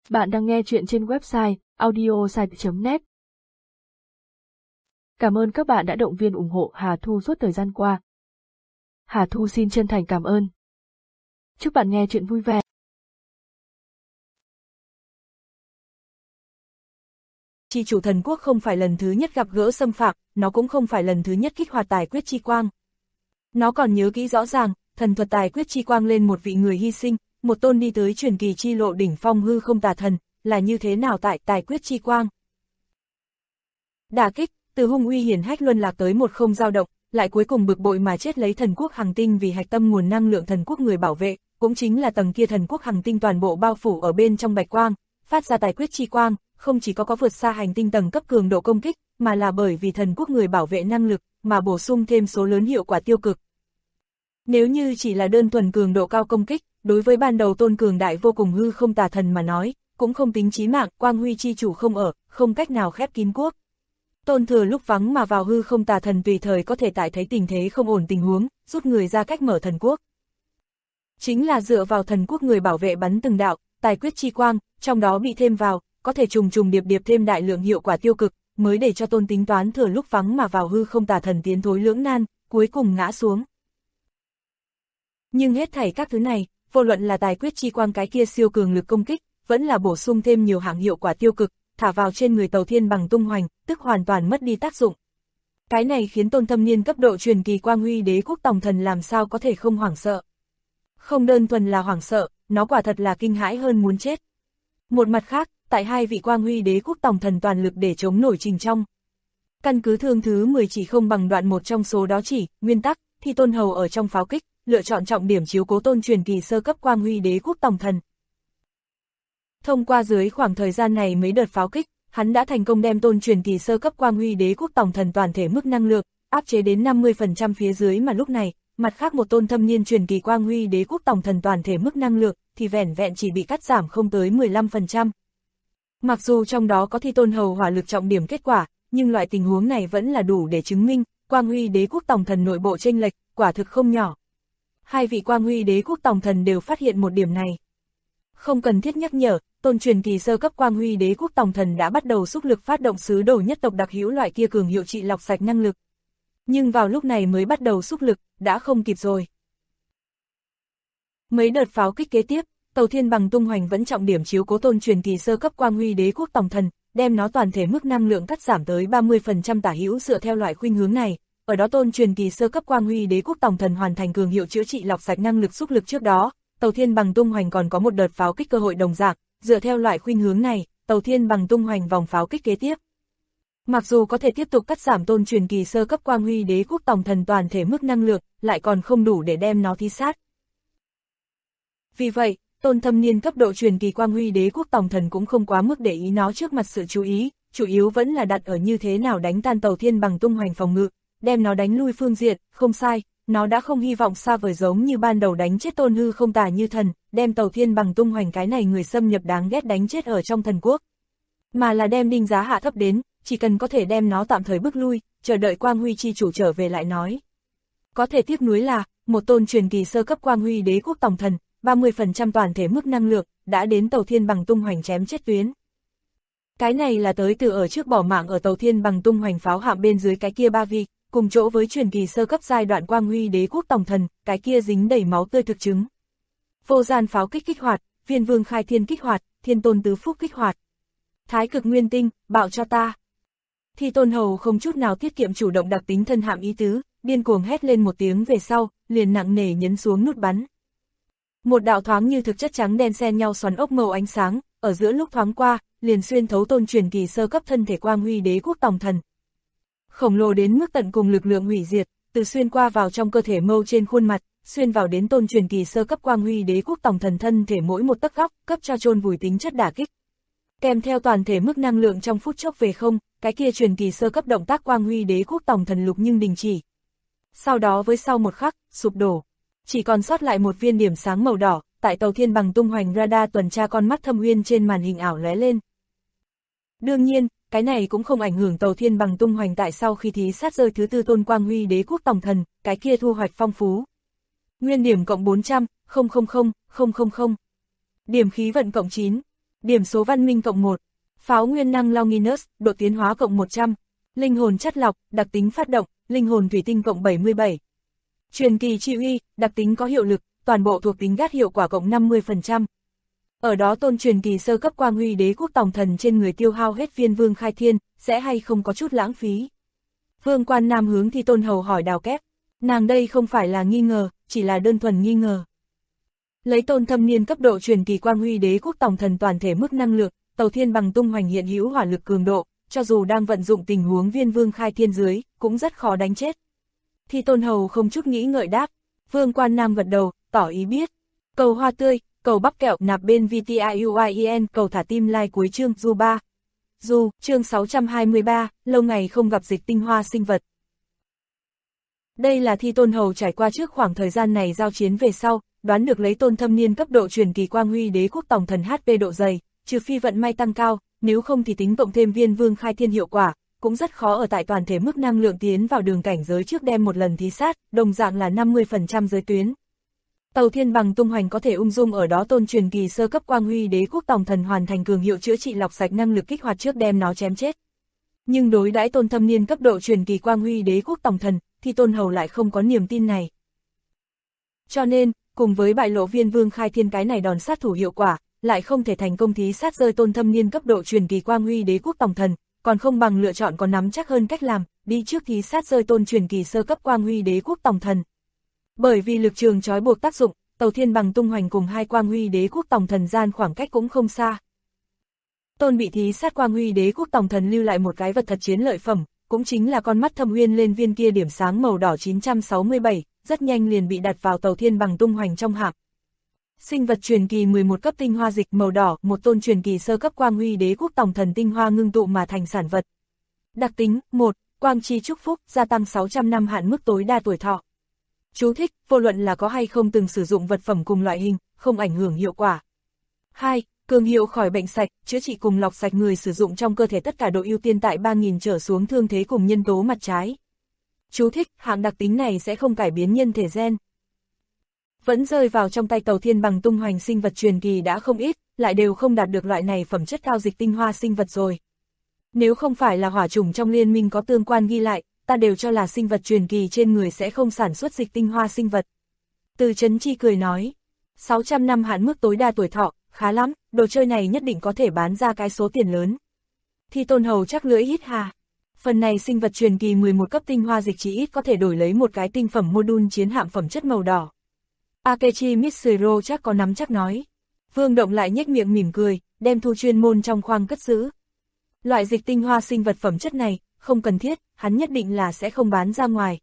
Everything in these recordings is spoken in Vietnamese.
Bạn đang nghe chuyện trên website audiosite.net. Cảm ơn các bạn đã động viên ủng hộ Hà Thu suốt thời gian qua. Hà Thu xin chân thành cảm ơn. Chúc bạn nghe chuyện vui vẻ. Chi chủ thần quốc không phải lần thứ nhất gặp gỡ xâm phạm, nó cũng không phải lần thứ nhất kích hoạt tài quyết chi quang. Nó còn nhớ kỹ rõ ràng, thần thuật tài quyết chi quang lên một vị người hy sinh, một tôn đi tới truyền kỳ chi lộ đỉnh phong hư không tà thần, là như thế nào tại tài quyết chi quang. Đả kích, từ hung uy hiển hách luân lạc tới một không dao động, lại cuối cùng bực bội mà chết lấy thần quốc hành tinh vì hạch tâm nguồn năng lượng thần quốc người bảo vệ, cũng chính là tầng kia thần quốc hành tinh toàn bộ bao phủ ở bên trong bạch quang, phát ra tài quyết chi quang, không chỉ có vượt xa hành tinh tầng cấp cường độ công kích, mà là bởi vì thần quốc người bảo vệ năng lực, mà bổ sung thêm số lớn hiệu quả tiêu cực. Nếu như chỉ là đơn thuần cường độ cao công kích, đối với ban đầu tôn cường đại vô cùng hư không tà thần mà nói, cũng không tính chí mạng, quang huy chi chủ không ở, không cách nào khép kín quốc. Tôn thừa lúc vắng mà vào hư không tà thần tùy thời có thể tại thấy tình thế không ổn tình huống, rút người ra cách mở thần quốc. Chính là dựa vào thần quốc người bảo vệ bắn từng đạo, tài quyết chi quang, trong đó bị thêm vào, có thể trùng trùng điệp điệp thêm đại lượng hiệu quả tiêu cực, mới để cho tôn tính toán thừa lúc vắng mà vào hư không tà thần tiến thối lưỡng nan, cuối cùng ngã xuống. Nhưng hết thảy các thứ này, vô luận là tài quyết chi quang cái kia siêu cường lực công kích, vẫn là bổ sung thêm nhiều hạng hiệu quả tiêu cực, thả vào trên người Tàu Thiên Bằng tung hoành, tức hoàn toàn mất đi tác dụng. Cái này khiến tôn thâm niên cấp độ truyền kỳ quang huy đế quốc tòng thần làm sao có thể không hoảng sợ. Không đơn thuần là hoảng sợ, nó quả thật là kinh hãi hơn muốn chết. Một mặt khác, tại hai vị quang huy đế quốc tòng thần toàn lực để chống nổi trình trong. Căn cứ thương thứ 10 chỉ không bằng đoạn một trong số đó chỉ, nguyên tắc, thì tôn hầu ở trong pháo kích, lựa chọn trọng điểm chiếu cố tôn truyền kỳ sơ cấp quang huy đế quốc tòng thần. Thông qua dưới khoảng thời gian này mấy đợt pháo kích, hắn đã thành công đem tôn truyền kỳ sơ cấp quang huy đế quốc tòng thần toàn thể mức năng lượng, áp chế đến 50% phía dưới mà lúc này, mặt khác một tôn thâm niên truyền kỳ quang huy đế quốc tòng thần toàn thể mức năng lượng, thì vẻn vẹn chỉ bị cắt giảm không tới 15%. Mặc dù trong đó có thi tôn hầu hỏa lực trọng điểm kết quả, nhưng loại tình huống này vẫn là đủ để chứng minh, quang huy đế quốc tòng thần nội bộ chênh lệch, quả thực không nhỏ. Hai vị quang huy đế quốc tòng thần đều phát hiện một điểm này. Không cần thiết nhắc nhở, tôn truyền kỳ sơ cấp quang huy đế quốc tòng thần đã bắt đầu xúc lực phát động sứ đồ nhất tộc đặc hữu loại kia cường hiệu trị lọc sạch năng lực. Nhưng vào lúc này mới bắt đầu xúc lực, đã không kịp rồi. Mấy đợt pháo kích kế tiếp, Tàu Thiên Bằng tung hoành vẫn trọng điểm chiếu cố tôn truyền kỳ sơ cấp quang huy đế quốc tòng thần, đem nó toàn thể mức năng lượng cắt giảm tới 30% tả hữu dựa theo loại khuynh hướng này. Ở đó tôn truyền kỳ sơ cấp quang huy đế quốc tòng thần hoàn thành cường hiệu chữa trị lọc sạch năng lực xúc lực trước đó, Tàu Thiên Bằng tung hoành còn có một đợt pháo kích cơ hội đồng dạng, dựa theo loại khuynh hướng này, Tàu Thiên Bằng tung hoành vòng pháo kích kế tiếp. Mặc dù có thể tiếp tục cắt giảm tôn truyền kỳ sơ cấp quang huy đế quốc tòng thần toàn thể mức năng lượng, lại còn không đủ để đem nó thi sát. Vì vậy, tôn thâm niên cấp độ truyền kỳ quang huy đế quốc tòng thần cũng không quá mức để ý nó trước mặt sự chú ý, chủ yếu vẫn là đặt ở như thế nào đánh tan Tàu Thiên Bằng tung hoành phòng ngự, đem nó đánh lui phương diện, không sai, nó đã không hy vọng xa vời giống như ban đầu đánh chết tôn hư không tà như thần, đem Tàu Thiên Bằng tung hoành cái này người xâm nhập đáng ghét đánh chết ở trong thần quốc. Mà là đem đinh giá hạ thấp đến, chỉ cần có thể đem nó tạm thời bước lui, chờ đợi quang huy chi chủ trở về lại nói. Có thể tiếc nuối là, một tôn truyền kỳ sơ cấp quang huy đế quốc tòng thần, 30% toàn thể mức năng lượng, đã đến Tàu Thiên Bằng tung hoành chém chết tuyến. Cái này là tới từ ở trước bỏ mạng ở Tàu Thiên Bằng tung hoành pháo hạm bên dưới cái kia ba vị, cùng chỗ với truyền kỳ sơ cấp giai đoạn quang huy đế quốc tòng thần, cái kia dính đầy máu tươi thực chứng. Vô gian pháo kích kích hoạt, Viên Vương khai thiên kích hoạt, Thiên Tôn tứ phúc kích hoạt. Thái cực nguyên tinh, bạo cho ta. Thì tôn hầu không chút nào tiết kiệm chủ động đặc tính thân hạm ý tứ, điên cuồng hét lên một tiếng về sau, liền nặng nề nhấn xuống nút bắn. Một đạo thoáng như thực chất trắng đen xen nhau xoắn ốc màu ánh sáng, ở giữa lúc thoáng qua, liền xuyên thấu tôn truyền kỳ sơ cấp thân thể quang huy đế quốc tòng thần. Khổng lồ đến mức tận cùng lực lượng hủy diệt, từ xuyên qua vào trong cơ thể mâu trên khuôn mặt, xuyên vào đến tôn truyền kỳ sơ cấp quang huy đế quốc tòng thần thân thể mỗi một tấc góc, cấp cho chôn vùi tính chất đả kích. Kèm theo toàn thể mức năng lượng trong phút chốc về không, cái kia truyền kỳ sơ cấp động tác quang huy đế quốc tòng thần lục nhưng đình chỉ. Sau đó với sau một khắc, sụp đổ. Chỉ còn sót lại một viên điểm sáng màu đỏ, tại Tàu Thiên Bằng tung hoành radar tuần tra con mắt thâm uyên trên màn hình ảo lóe lên. Đương nhiên, cái này cũng không ảnh hưởng Tàu Thiên Bằng tung hoành tại sau khi thí sát rơi thứ tư tôn quang huy đế quốc tòng thần, cái kia thu hoạch phong phú. Nguyên điểm cộng 400, 000, 000. Điểm khí vận cộng 9. Điểm số văn minh cộng 1. Pháo nguyên năng Longinus, độ tiến hóa cộng 100. Linh hồn chất lọc, đặc tính phát động, linh hồn thủy tinh cộng 77. Truyền kỳ chi uy, đặc tính có hiệu lực, toàn bộ thuộc tính gắt hiệu quả cộng 50%. Ở đó tôn truyền kỳ sơ cấp quang huy đế quốc tòng thần trên người tiêu hao hết viên vương khai thiên, sẽ hay không có chút lãng phí. Vương Quan Nam hướng Thi Tôn Hầu hỏi Đào Kép, nàng đây không phải là nghi ngờ, chỉ là đơn thuần nghi ngờ. Lấy tôn thâm niên cấp độ truyền kỳ quang huy đế quốc tòng thần toàn thể mức năng lượng, Tàu Thiên Bằng tung hoành hiện hữu hỏa lực cường độ, cho dù đang vận dụng tình huống viên vương khai thiên dưới, cũng rất khó đánh chết. Thi Tôn Hầu không chút nghĩ ngợi đáp, Vương Quan Nam gật đầu, tỏ ý biết. Cầu hoa tươi, cầu bắp kẹo nạp bên VTIUIEN, cầu thả tim like cuối chương Du 3. Du, chương 623, lâu ngày không gặp dịch tinh hoa sinh vật. Đây là Thi Tôn Hầu trải qua trước khoảng thời gian này giao chiến về sau, đoán được lấy tôn thâm niên cấp độ truyền kỳ quang huy đế quốc tòng thần HP độ dày, trừ phi vận may tăng cao, nếu không thì tính cộng thêm viên vương khai thiên hiệu quả, cũng rất khó ở tại toàn thể mức năng lượng tiến vào đường cảnh giới trước đem một lần thí sát, đồng dạng là 50% giới tuyến. Tàu Thiên Bằng tung hoành có thể ung dung ở đó tôn truyền kỳ sơ cấp quang huy đế quốc tòng thần hoàn thành cường hiệu chữa trị lọc sạch năng lực kích hoạt trước đem nó chém chết. Nhưng đối đãi tôn thâm niên cấp độ truyền kỳ quang huy đế quốc tòng thần, thì Tôn Hầu lại không có niềm tin này. Cho nên, cùng với bại lộ viên vương khai thiên cái này đòn sát thủ hiệu quả, lại không thể thành công thí sát rơi tôn thâm niên cấp độ truyền kỳ quang huy đế quốc tòng thần, còn không bằng lựa chọn có nắm chắc hơn cách làm, đi trước thí sát rơi tôn truyền kỳ sơ cấp quang huy đế quốc tòng thần. Bởi vì lực trường trói buộc tác dụng, Tàu Thiên Bằng tung hoành cùng hai quang huy đế quốc tòng thần gian khoảng cách cũng không xa. Tôn bị thí sát quang huy đế quốc tòng thần lưu lại một cái vật thật chiến lợi phẩm, cũng chính là con mắt thâm uyên lên viên kia điểm sáng màu đỏ 967, rất nhanh liền bị đặt vào Tàu Thiên Bằng tung hoành trong hạp. Sinh vật truyền kỳ 11 cấp tinh hoa dịch màu đỏ, một tôn truyền kỳ sơ cấp quang huy đế quốc tòng thần tinh hoa ngưng tụ mà thành sản vật. Đặc tính 1. Quang chi chúc phúc, gia tăng 600 năm hạn mức tối đa tuổi thọ. Chú thích, vô luận là có hay không từng sử dụng vật phẩm cùng loại hình, không ảnh hưởng hiệu quả. 2. Cường hiệu khỏi bệnh sạch, chữa trị cùng lọc sạch người sử dụng trong cơ thể tất cả độ ưu tiên tại 3000 trở xuống thương thế cùng nhân tố mặt trái. Chú thích, hạng đặc tính này sẽ không cải biến nhân thể gen. Vẫn rơi vào trong tay Tàu Thiên Bằng tung hoành sinh vật truyền kỳ đã không ít, lại đều không đạt được loại này phẩm chất cao dịch tinh hoa sinh vật rồi. Nếu không phải là hỏa chủng trong liên minh có tương quan ghi lại, ta đều cho là sinh vật truyền kỳ trên người sẽ không sản xuất dịch tinh hoa sinh vật. Từ Chấn Chi cười nói, 600 năm hạn mức tối đa tuổi thọ, khá lắm, đồ chơi này nhất định có thể bán ra cái số tiền lớn. Thi Tôn Hầu chắc lưỡi hít hà. Phần này sinh vật truyền kỳ 11 cấp tinh hoa dịch chỉ ít có thể đổi lấy một cái tinh phẩm module chiến hạm phẩm chất màu đỏ. Akechi Mitsuro chắc có nắm chắc nói. Vương Động lại nhếch miệng mỉm cười, đem thu chuyên môn trong khoang cất giữ. Loại dịch tinh hoa sinh vật phẩm chất này, không cần thiết, hắn nhất định là sẽ không bán ra ngoài.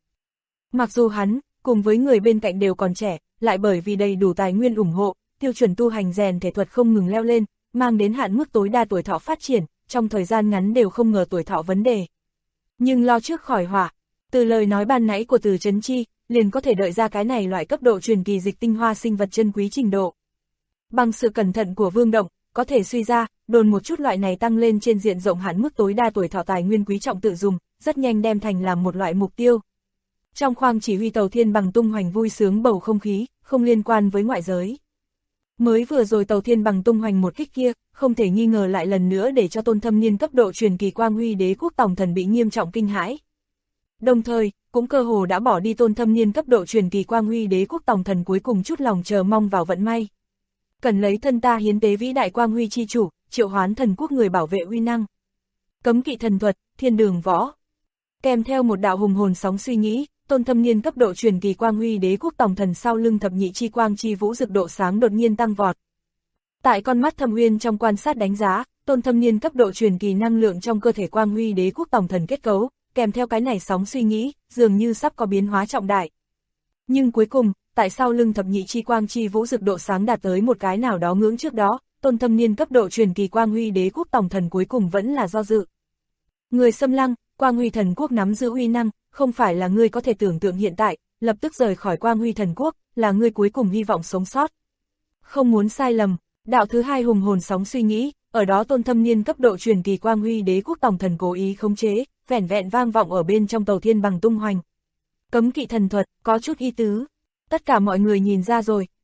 Mặc dù hắn, cùng với người bên cạnh đều còn trẻ, lại bởi vì đầy đủ tài nguyên ủng hộ, tiêu chuẩn tu hành rèn thể thuật không ngừng leo lên, mang đến hạn mức tối đa tuổi thọ phát triển, trong thời gian ngắn đều không ngờ tuổi thọ vấn đề. Nhưng lo trước khỏi họa, từ lời nói ban nãy của Từ Chấn Chi, liền có thể đợi ra cái này loại cấp độ truyền kỳ dịch tinh hoa sinh vật chân quý trình độ. Bằng sự cẩn thận của Vương Động, có thể suy ra, đồn một chút loại này tăng lên trên diện rộng hạn mức tối đa tuổi thọ tài nguyên quý trọng tự dùng, rất nhanh đem thành làm một loại mục tiêu. Trong khoang chỉ huy Tàu Thiên Bằng tung hoành vui sướng bầu không khí, không liên quan với ngoại giới. Mới vừa rồi Tàu Thiên Bằng tung hoành một kích kia, không thể nghi ngờ lại lần nữa để cho tôn thâm niên cấp độ truyền kỳ quang huy đế quốc tòng thần bị nghiêm trọng kinh hãi. Đồng thời, cũng cơ hồ đã bỏ đi tôn thâm niên cấp độ truyền kỳ quang huy đế quốc tòng thần cuối cùng chút lòng chờ mong vào vận may. Cần lấy thân ta hiến tế vĩ đại quang huy chi chủ, triệu hoán thần quốc người bảo vệ uy năng. Cấm kỵ thần thuật, thiên đường võ. Kèm theo một đạo hùng hồn sóng suy nghĩ, tôn thâm niên cấp độ truyền kỳ quang huy đế quốc tòng thần sau lưng thập nhị chi quang chi vũ dực độ sáng đột nhiên tăng vọt. Tại con mắt thâm uyên trong quan sát đánh giá, tôn thâm niên cấp độ truyền kỳ năng lượng trong cơ thể quang huy đế quốc tòng thần kết cấu, kèm theo cái này sóng suy nghĩ, dường như sắp có biến hóa trọng đại. Nhưng cuối cùng, tại sau lưng thập nhị chi quang chi vũ dực độ sáng đạt tới một cái nào đó ngưỡng trước đó, tôn thâm niên cấp độ truyền kỳ quang huy đế quốc tòng thần cuối cùng vẫn là do dự. Người xâm lăng, quang huy thần quốc nắm giữ uy năng, không phải là ngươi có thể tưởng tượng hiện tại, lập tức rời khỏi quang huy thần quốc, là ngươi cuối cùng hy vọng sống sót. Không muốn sai lầm, đạo thứ hai hùng hồn sóng suy nghĩ, ở đó tôn thâm niên cấp độ truyền kỳ quang huy đế quốc tòng thần cố ý khống chế, vẻn vẹn vang vọng ở bên trong Tàu Thiên Bằng tung hoành. Cấm kỵ thần thuật, có chút ý tứ. Tất cả mọi người nhìn ra rồi,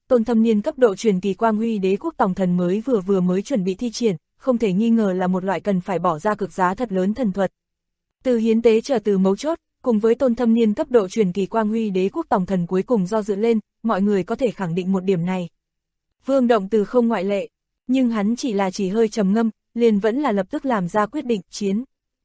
tôn thâm niên cấp độ truyền kỳ quang huy đế quốc tòng thần mới mới chuẩn bị thi triển, không thể nghi ngờ là một loại cần phải bỏ ra cực giá thật lớn thần thuật. Từ hiến tế trở từ mấu chốt, cùng với tôn thâm niên cấp độ truyền kỳ quang huy đế quốc tòng thần cuối cùng do dự lên, mọi người có thể khẳng định một điểm này. Vương Động Từ không ngoại lệ, nhưng hắn chỉ hơi trầm ngâm, liền vẫn là lập tức làm ra quyết định, chiến.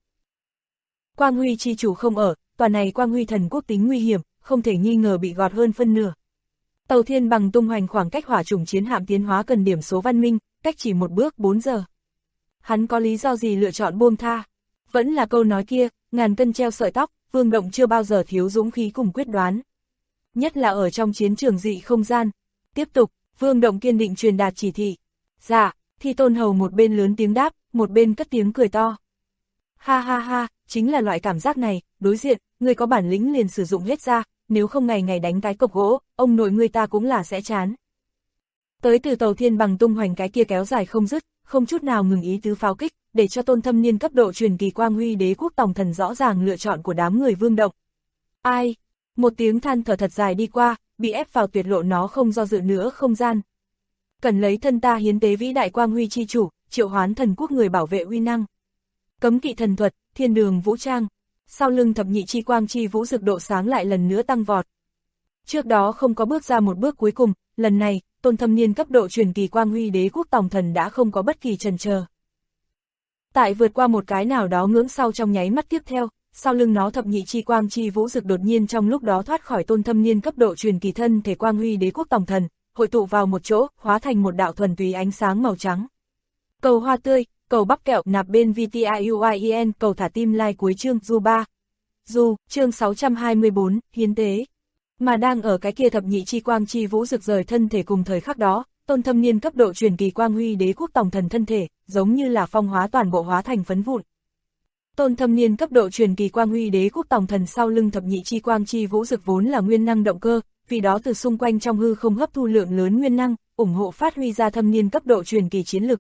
Quang huy chi chủ không ở, tòa này quang huy thần quốc tính nguy hiểm, không thể nghi ngờ bị gọt hơn phân nửa. Tàu thiên bằng tung hoành khoảng cách hỏa chủng chiến hạm tiến hóa cần điểm số văn minh, cách chỉ một bước 4 giờ. Hắn có lý do gì lựa chọn buông tha? Vẫn là câu nói kia, ngàn cân treo sợi tóc, Vương Động chưa bao giờ thiếu dũng khí cùng quyết đoán. Nhất là ở trong chiến trường dị không gian. Tiếp tục, Vương Động kiên định truyền đạt chỉ thị. Dạ, Thi Tôn Hầu một bên lớn tiếng đáp, một bên cất tiếng cười to. Ha ha ha, chính là loại cảm giác này, đối diện, người có bản lĩnh liền sử dụng hết ra, nếu không ngày ngày đánh cái cọc gỗ, ông nội người ta cũng là sẽ chán. Tới từ tàu thiên bằng tung hoành cái kia kéo dài không dứt, không chút nào ngừng ý tứ pháo kích, để cho tôn thâm niên cấp độ truyền kỳ quang huy đế quốc tòng thần rõ ràng lựa chọn của đám người Vương Động. Ai? Một tiếng than thở thật dài đi qua, bị ép vào tuyệt lộ nó không do dự nữa không gian. Cần lấy thân ta hiến tế vĩ đại quang huy chi chủ, triệu hoán thần quốc người bảo vệ uy năng. Cấm kỵ thần thuật, thiên đường vũ trang. Sau lưng thập nhị chi quang chi vũ dực độ sáng lại lần nữa tăng vọt. Trước đó không có bước ra một bước cuối cùng, lần này, tôn thâm niên cấp độ truyền kỳ quang huy đế quốc tòng thần đã không có bất kỳ chần chờ. Tại vượt qua một cái nào đó ngưỡng sau trong nháy mắt tiếp theo, sau lưng nó thập nhị chi quang chi vũ dực đột nhiên trong lúc đó thoát khỏi tôn thâm niên cấp độ truyền kỳ thân thể quang huy đế quốc tòng thần, hội tụ vào một chỗ, hóa thành một đạo thuần túy ánh sáng màu trắng. Cầu hoa tươi, cầu bắp kẹo nạp bên VTIUIEN, cầu thả tim like cuối chương du 3. Du, chương 624, hiến tế. Mà đang ở cái kia thập nhị chi quang chi vũ rực rời thân thể cùng thời khắc đó, tôn thâm niên cấp độ truyền kỳ quang huy đế quốc tòng thần thân thể, giống như là phong hóa toàn bộ hóa thành phấn vụn. Tôn thâm niên cấp độ truyền kỳ quang huy đế quốc tòng thần sau lưng thập nhị chi quang chi vũ rực vốn là nguyên năng động cơ, vì đó từ xung quanh trong hư không hấp thu lượng lớn nguyên năng, ủng hộ phát huy ra thâm niên cấp độ truyền kỳ chiến lực.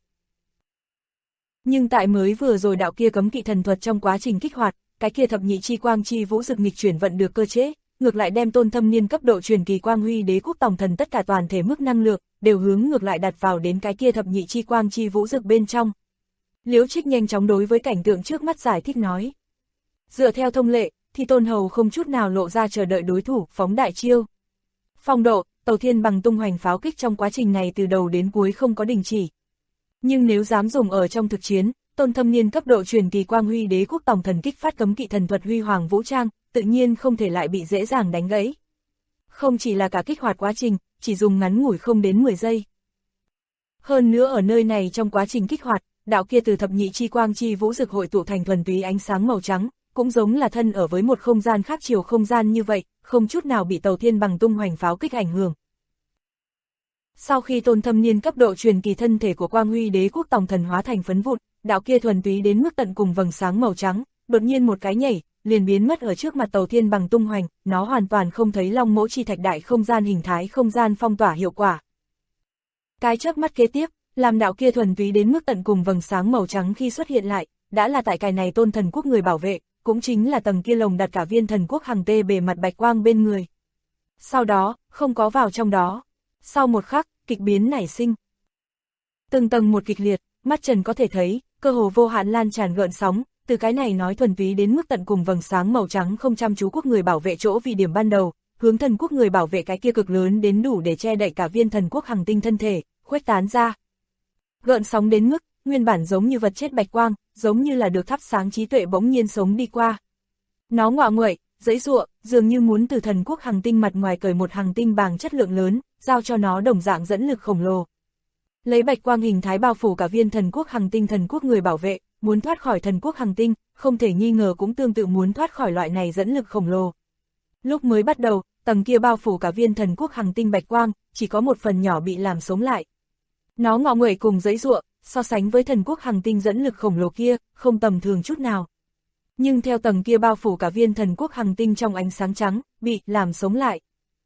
Nhưng tại mới vừa rồi đạo kia cấm kỵ thần thuật trong quá trình kích hoạt, cái kia thập nhị chi quang chi vũ dực nghịch chuyển vận được cơ chế, ngược lại đem tôn thâm niên cấp độ truyền kỳ quang huy đế quốc tòng thần tất cả toàn thể mức năng lượng đều hướng ngược lại đặt vào đến cái kia thập nhị chi quang chi vũ dực bên trong. Liễu Trích nhanh chóng đối với cảnh tượng trước mắt giải thích nói. Dựa theo thông lệ, thì Tôn Hầu không chút nào lộ ra chờ đợi đối thủ, phóng đại chiêu. Phong độ, tàu thiên bằng tung hoành pháo kích trong quá trình này từ đầu đến cuối không có đình chỉ. Nhưng nếu dám dùng ở trong thực chiến, tôn thâm niên cấp độ truyền kỳ quang huy đế quốc tòng thần kích phát cấm kỵ thần thuật huy hoàng vũ trang, tự nhiên không thể lại bị dễ dàng đánh gãy. Không chỉ là cả kích hoạt quá trình, chỉ dùng ngắn ngủi không đến 10 giây. Hơn nữa ở nơi này trong quá trình kích hoạt, đạo kia từ thập nhị chi quang chi vũ dực hội tụ thành thuần túy ánh sáng màu trắng, cũng giống là thân ở với một không gian khác chiều không gian như vậy, không chút nào bị tàu thiên bằng tung hoành pháo kích ảnh hưởng. Sau khi tôn thâm niên cấp độ truyền kỳ thân thể của quang huy đế quốc tòng thần hóa thành phấn vụn, đạo kia thuần túy đến mức tận cùng vầng sáng màu trắng, đột nhiên một cái nhảy, liền biến mất ở trước mặt tàu thiên bằng tung hoành, nó hoàn toàn không thấy long mẫu chi thạch đại không gian hình thái không gian phong tỏa hiệu quả. Cái chớp mắt kế tiếp, làm đạo kia thuần túy đến mức tận cùng vầng sáng màu trắng khi xuất hiện lại, đã là tại cái này tôn thần quốc người bảo vệ, cũng chính là tầng kia lồng đặt cả viên thần quốc hàng tê bề mặt bạch quang bên người. Sau đó, không có vào trong đó. Sau một khắc, kịch biến nảy sinh. Từng tầng một kịch liệt, mắt trần có thể thấy, cơ hồ vô hạn lan tràn gợn sóng, từ cái này nói thuần túy đến mức tận cùng vầng sáng màu trắng không chăm chú quốc người bảo vệ chỗ vì điểm ban đầu, hướng thần quốc người bảo vệ cái kia cực lớn đến đủ để che đậy cả viên thần quốc hành tinh thân thể, khuếch tán ra. Gợn sóng đến mức, nguyên bản giống như vật chết bạch quang, giống như là được thắp sáng trí tuệ bỗng nhiên sống đi qua. Nó ngọ nguậy, giãy giụa, dường như muốn từ thần quốc hành tinh mặt ngoài cởi một hành tinh bằng chất lượng lớn, giao cho nó đồng dạng dẫn lực khổng lồ. Lấy bạch quang hình thái bao phủ cả viên thần quốc hành tinh thần quốc người bảo vệ, muốn thoát khỏi thần quốc hành tinh, không thể nghi ngờ cũng tương tự muốn thoát khỏi loại này dẫn lực khổng lồ. Lúc mới bắt đầu, tầng kia bao phủ cả viên thần quốc hành tinh bạch quang, chỉ có một phần nhỏ bị làm sống lại. Nó ngọ nguậy cùng giãy giụa, so sánh với thần quốc hành tinh dẫn lực khổng lồ kia, không tầm thường chút nào. Nhưng theo tầng kia bao phủ cả viên thần quốc hành tinh trong ánh sáng trắng, bị làm sống lại.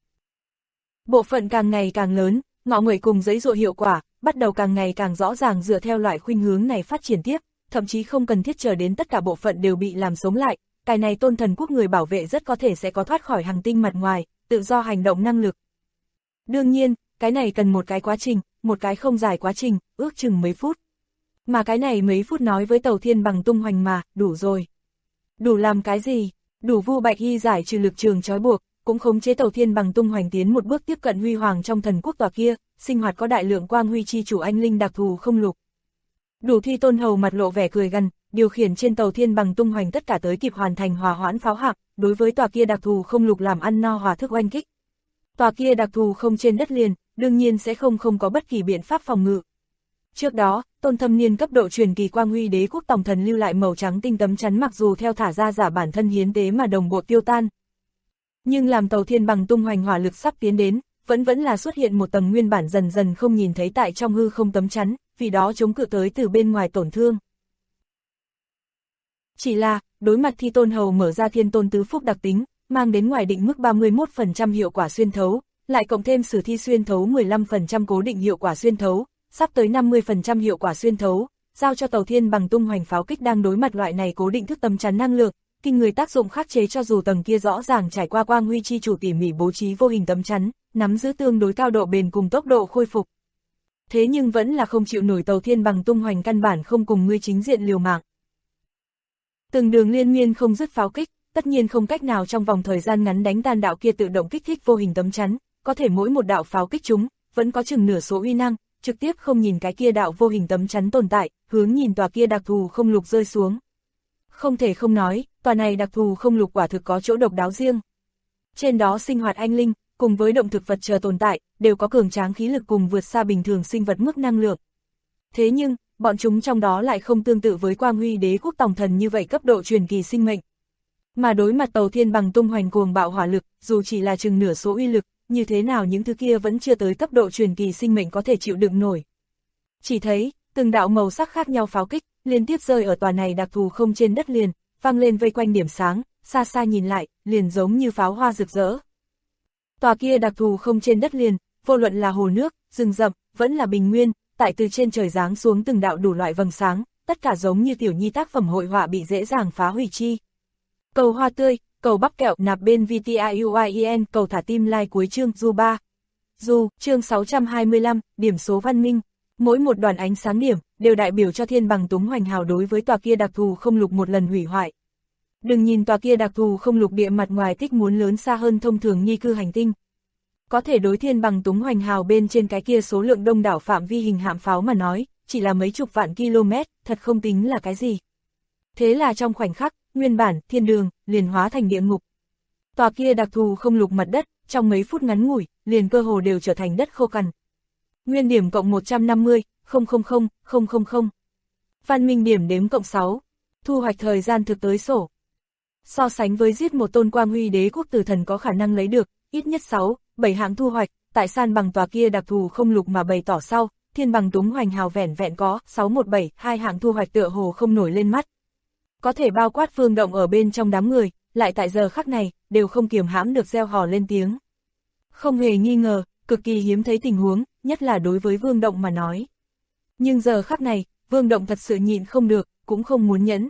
Bộ phận càng ngày càng lớn, ngọ nguậy cùng giãy giụa hiệu quả, bắt đầu càng ngày càng rõ ràng dựa theo loại khuynh hướng này phát triển tiếp, thậm chí không cần thiết chờ đến tất cả bộ phận đều bị làm sống lại, cái này tôn thần quốc người bảo vệ rất có thể sẽ có thoát khỏi hành tinh mặt ngoài, tự do hành động năng lực. Đương nhiên, cái này cần một cái quá trình, một cái không dài quá trình, ước chừng mấy phút. Mà cái này mấy phút nói với Tàu Thiên Bằng tung hoành mà, đủ rồi. Đủ làm cái gì? Đủ Vu Bạch Hy giải trừ lực trường trói buộc, cũng khống chế Tàu Thiên Bằng tung hoành tiến một bước tiếp cận huy hoàng trong thần quốc tòa kia, sinh hoạt có đại lượng quang huy chi chủ anh linh đặc thù không lục. Đủ Thi Tôn Hầu mặt lộ vẻ cười gằn, điều khiển trên Tàu Thiên Bằng tung hoành tất cả tới kịp hoàn thành hòa hoãn pháo hạng, đối với tòa kia đặc thù không lục làm ăn no hòa thức oanh kích. Tòa kia đặc thù không trên đất liền, đương nhiên sẽ không có bất kỳ biện pháp phòng ngự. Trước đó, Tôn Thâm Niên cấp độ truyền kỳ quang huy đế quốc tổng thần lưu lại màu trắng tinh tấm chắn mặc dù theo thả ra giả bản thân hiến tế mà đồng bộ tiêu tan. Nhưng làm Tàu Thiên Bằng tung hoành hỏa lực sắp tiến đến, vẫn là xuất hiện một tầng nguyên bản dần dần không nhìn thấy tại trong hư không tấm chắn, vì đó chống cự tới từ bên ngoài tổn thương. Chỉ là, đối mặt Thi Tôn Hầu mở ra Thiên Tôn Tứ Phúc đặc tính, mang đến ngoài định mức 31% hiệu quả xuyên thấu, lại cộng thêm Sử Thi xuyên thấu 15% cố định hiệu quả xuyên thấu, sắp tới 50% hiệu quả xuyên thấu, giao cho Tàu Thiên Bằng tung hoành pháo kích đang đối mặt loại này cố định thức tấm chắn năng lượng, kinh người tác dụng khắc chế cho dù tầng kia rõ ràng trải qua quang huy chi chủ tỉ mỉ bố trí vô hình tấm chắn, nắm giữ tương đối cao độ bền cùng tốc độ khôi phục. Thế nhưng vẫn là không chịu nổi Tàu Thiên Bằng tung hoành căn bản không cùng ngươi chính diện liều mạng. Từng đường liên miên không dứt pháo kích, tất nhiên không cách nào trong vòng thời gian ngắn đánh tan đạo kia tự động kích thích vô hình tấm chắn, có thể mỗi một đạo pháo kích chúng, vẫn có chừng nửa số uy năng, trực tiếp không nhìn cái kia đạo vô hình tấm chắn tồn tại, hướng nhìn tòa kia đặc thù không lục rơi xuống. Không thể không nói, tòa này đặc thù không lục quả thực có chỗ độc đáo riêng. Trên đó sinh hoạt anh linh, cùng với động thực vật chờ tồn tại, đều có cường tráng khí lực cùng vượt xa bình thường sinh vật mức năng lượng. Thế nhưng, bọn chúng trong đó lại không tương tự với quang huy đế quốc tổng thần như vậy cấp độ truyền kỳ sinh mệnh. Mà đối mặt Tàu Thiên Bằng tung hoành cuồng bạo hỏa lực, dù chỉ là chừng nửa số uy lực, như thế nào những thứ kia vẫn chưa tới cấp độ truyền kỳ sinh mệnh có thể chịu đựng nổi. Chỉ thấy, từng đạo màu sắc khác nhau pháo kích, liên tiếp rơi ở tòa này đặc thù không trên đất liền, vang lên vây quanh điểm sáng, xa xa nhìn lại, liền giống như pháo hoa rực rỡ. Tòa kia đặc thù không trên đất liền, vô luận là hồ nước, rừng rậm, vẫn là bình nguyên, tại từ trên trời giáng xuống từng đạo đủ loại vầng sáng, tất cả giống như tiểu nhi tác phẩm hội họa bị dễ dàng phá hủy chi. Cầu hoa tươi, cầu bắp kẹo nạp bên VTIUIEN, cầu thả tim like cuối chương du 3. Du, chương 625, điểm số văn minh. Mỗi một đoàn ánh sáng điểm, đều đại biểu cho Thiên Bằng túng hoành hào đối với tòa kia đặc thù không lục một lần hủy hoại. Đừng nhìn tòa kia đặc thù không lục địa mặt ngoài tích muốn lớn xa hơn thông thường nghi cư hành tinh. Có thể đối Thiên Bằng túng hoành hào bên trên cái kia số lượng đông đảo phạm vi hình hạm pháo mà nói, chỉ là mấy chục vạn km, thật không tính là cái gì. Thế là trong khoảnh khắc, nguyên bản, thiên đường, liền hóa thành địa ngục. Tòa kia đặc thù không lục mặt đất, trong mấy phút ngắn ngủi, liền cơ hồ đều trở thành đất khô cằn. Nguyên điểm cộng 150, 000. Văn minh điểm đếm cộng 6. Thu hoạch thời gian thực tới sổ. So sánh với giết một tôn quang huy đế quốc tử thần có khả năng lấy được, ít nhất 6, 7 hạng thu hoạch, tại san bằng tòa kia đặc thù không lục mà bày tỏ sau, Thiên Bằng túng hoành hào vẻn có 617, 2 hạng thu hoạch tựa hồ không nổi lên mắt. Có thể bao quát Vương Động ở bên trong đám người, lại tại giờ khắc này, đều không kiềm hãm được reo hò lên tiếng. Không hề nghi ngờ, cực kỳ hiếm thấy tình huống, nhất là đối với Vương Động mà nói. Nhưng giờ khắc này, Vương Động thật sự nhịn không được, cũng không muốn nhẫn.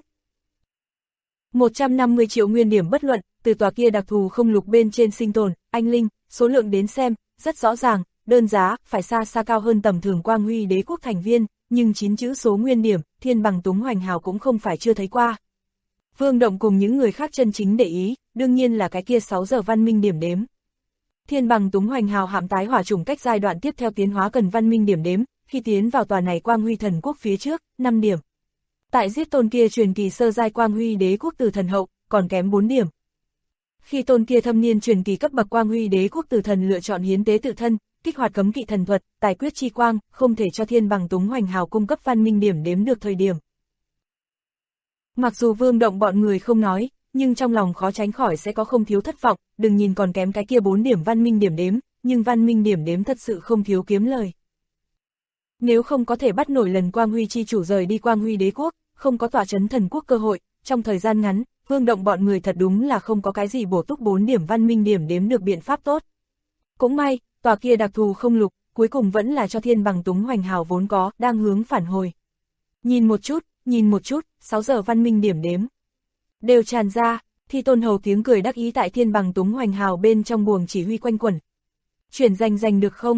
150 triệu nguyên điểm bất luận, từ tòa kia đặc thù không lục bên trên sinh tồn, anh linh, số lượng đến xem, rất rõ ràng, đơn giá, phải xa xa cao hơn tầm thường quang huy đế quốc thành viên, nhưng 9 chữ số nguyên điểm, Thiên Bằng túng hoành hào cũng không phải chưa thấy qua. Vương Động cùng những người khác chân chính để ý, đương nhiên là cái kia 6 giờ văn minh điểm đếm. Thiên Bằng túng hoành hào hạm tái hỏa chủng cách giai đoạn tiếp theo tiến hóa cần văn minh điểm đếm, khi tiến vào tòa này quang huy thần quốc phía trước, 5 điểm. Tại giết tôn kia truyền kỳ sơ giai quang huy đế quốc tử thần hậu, còn kém 4 điểm. Khi tôn kia thâm niên truyền kỳ cấp bậc quang huy đế quốc tử thần lựa chọn hiến tế tự thân, kích hoạt cấm kỵ thần thuật, tài quyết chi quang, không thể cho Thiên Bằng túng hoành hào cung cấp văn minh điểm đếm được thời điểm. Mặc dù Vương Động bọn người không nói, nhưng trong lòng khó tránh khỏi sẽ có không thiếu thất vọng, đừng nhìn còn kém cái kia 4 điểm văn minh điểm đếm, nhưng văn minh điểm đếm thật sự không thiếu kiếm lời. Nếu không có thể bắt nổi lần quang huy chi chủ rời đi quang huy đế quốc, không có tỏa chấn thần quốc cơ hội, trong thời gian ngắn, Vương Động bọn người thật đúng là không có cái gì bổ túc 4 điểm văn minh điểm đếm được biện pháp tốt. Cũng may, tòa kia đặc thù không lục, cuối cùng vẫn là cho Thiên Bằng túng hoành hào vốn có, đang hướng phản hồi. Nhìn một chút, 6 giờ văn minh điểm đếm. Đều tràn ra, Thi Tôn Hầu tiếng cười đắc ý tại Thiên Bằng túng hoành hào bên trong buồng chỉ huy quanh quẩn. Chuyển giành được không?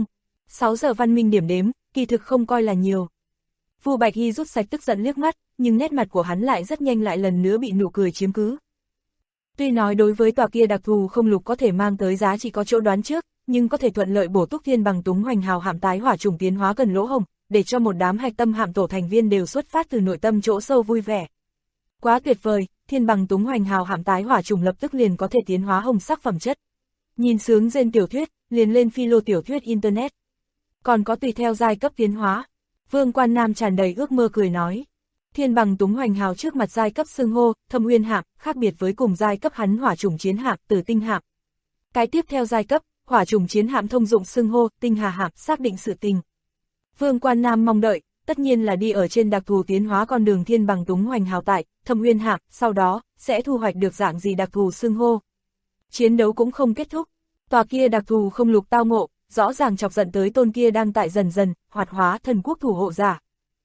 6 giờ văn minh điểm đếm, kỳ thực không coi là nhiều. Vu Bạch Hy rút sạch tức giận liếc mắt, nhưng nét mặt của hắn lại rất nhanh lại lần nữa bị nụ cười chiếm cứ. Tuy nói đối với tòa kia đặc thù không lục có thể mang tới giá trị có chỗ đoán trước, nhưng có thể thuận lợi bổ túc thiên bằng túng hoành hào hạm tái hỏa trùng tiến hóa gần lỗ hổng, để cho một đám hạch tâm hạm tổ thành viên đều xuất phát từ nội tâm chỗ sâu vui vẻ. Quá tuyệt vời, thiên bằng túng hoành hào hạm tái hỏa trùng lập tức liền có thể tiến hóa hồng sắc phẩm chất. Nhìn sướng trên tiểu thuyết, liền lên philo tiểu thuyết internet. Còn có tùy theo giai cấp tiến hóa. Vương Quan Nam tràn đầy ước mơ cười nói. Thiên bằng túng hoành hào trước mặt giai cấp xưng hô, Thâm Uyên hạm, khác biệt với cùng giai cấp hắn hỏa trùng chiến hạm, Tử Tinh hạm. Cái tiếp theo giai cấp, hỏa trùng chiến hạm thông dụng xưng hô, Tinh Hà hạm, xác định sự tình. Vương Quan Nam mong đợi, tất nhiên là đi ở trên đặc thù tiến hóa con đường thiên bằng túng hoành hào tại Thâm Uyên hạm, sau đó sẽ thu hoạch được dạng gì đặc thù xưng hô. Chiến đấu cũng không kết thúc, tòa kia đặc thù không lục tao ngộ, rõ ràng chọc giận tới tôn kia đang tại dần dần hoạt hóa thần quốc thủ hộ giả.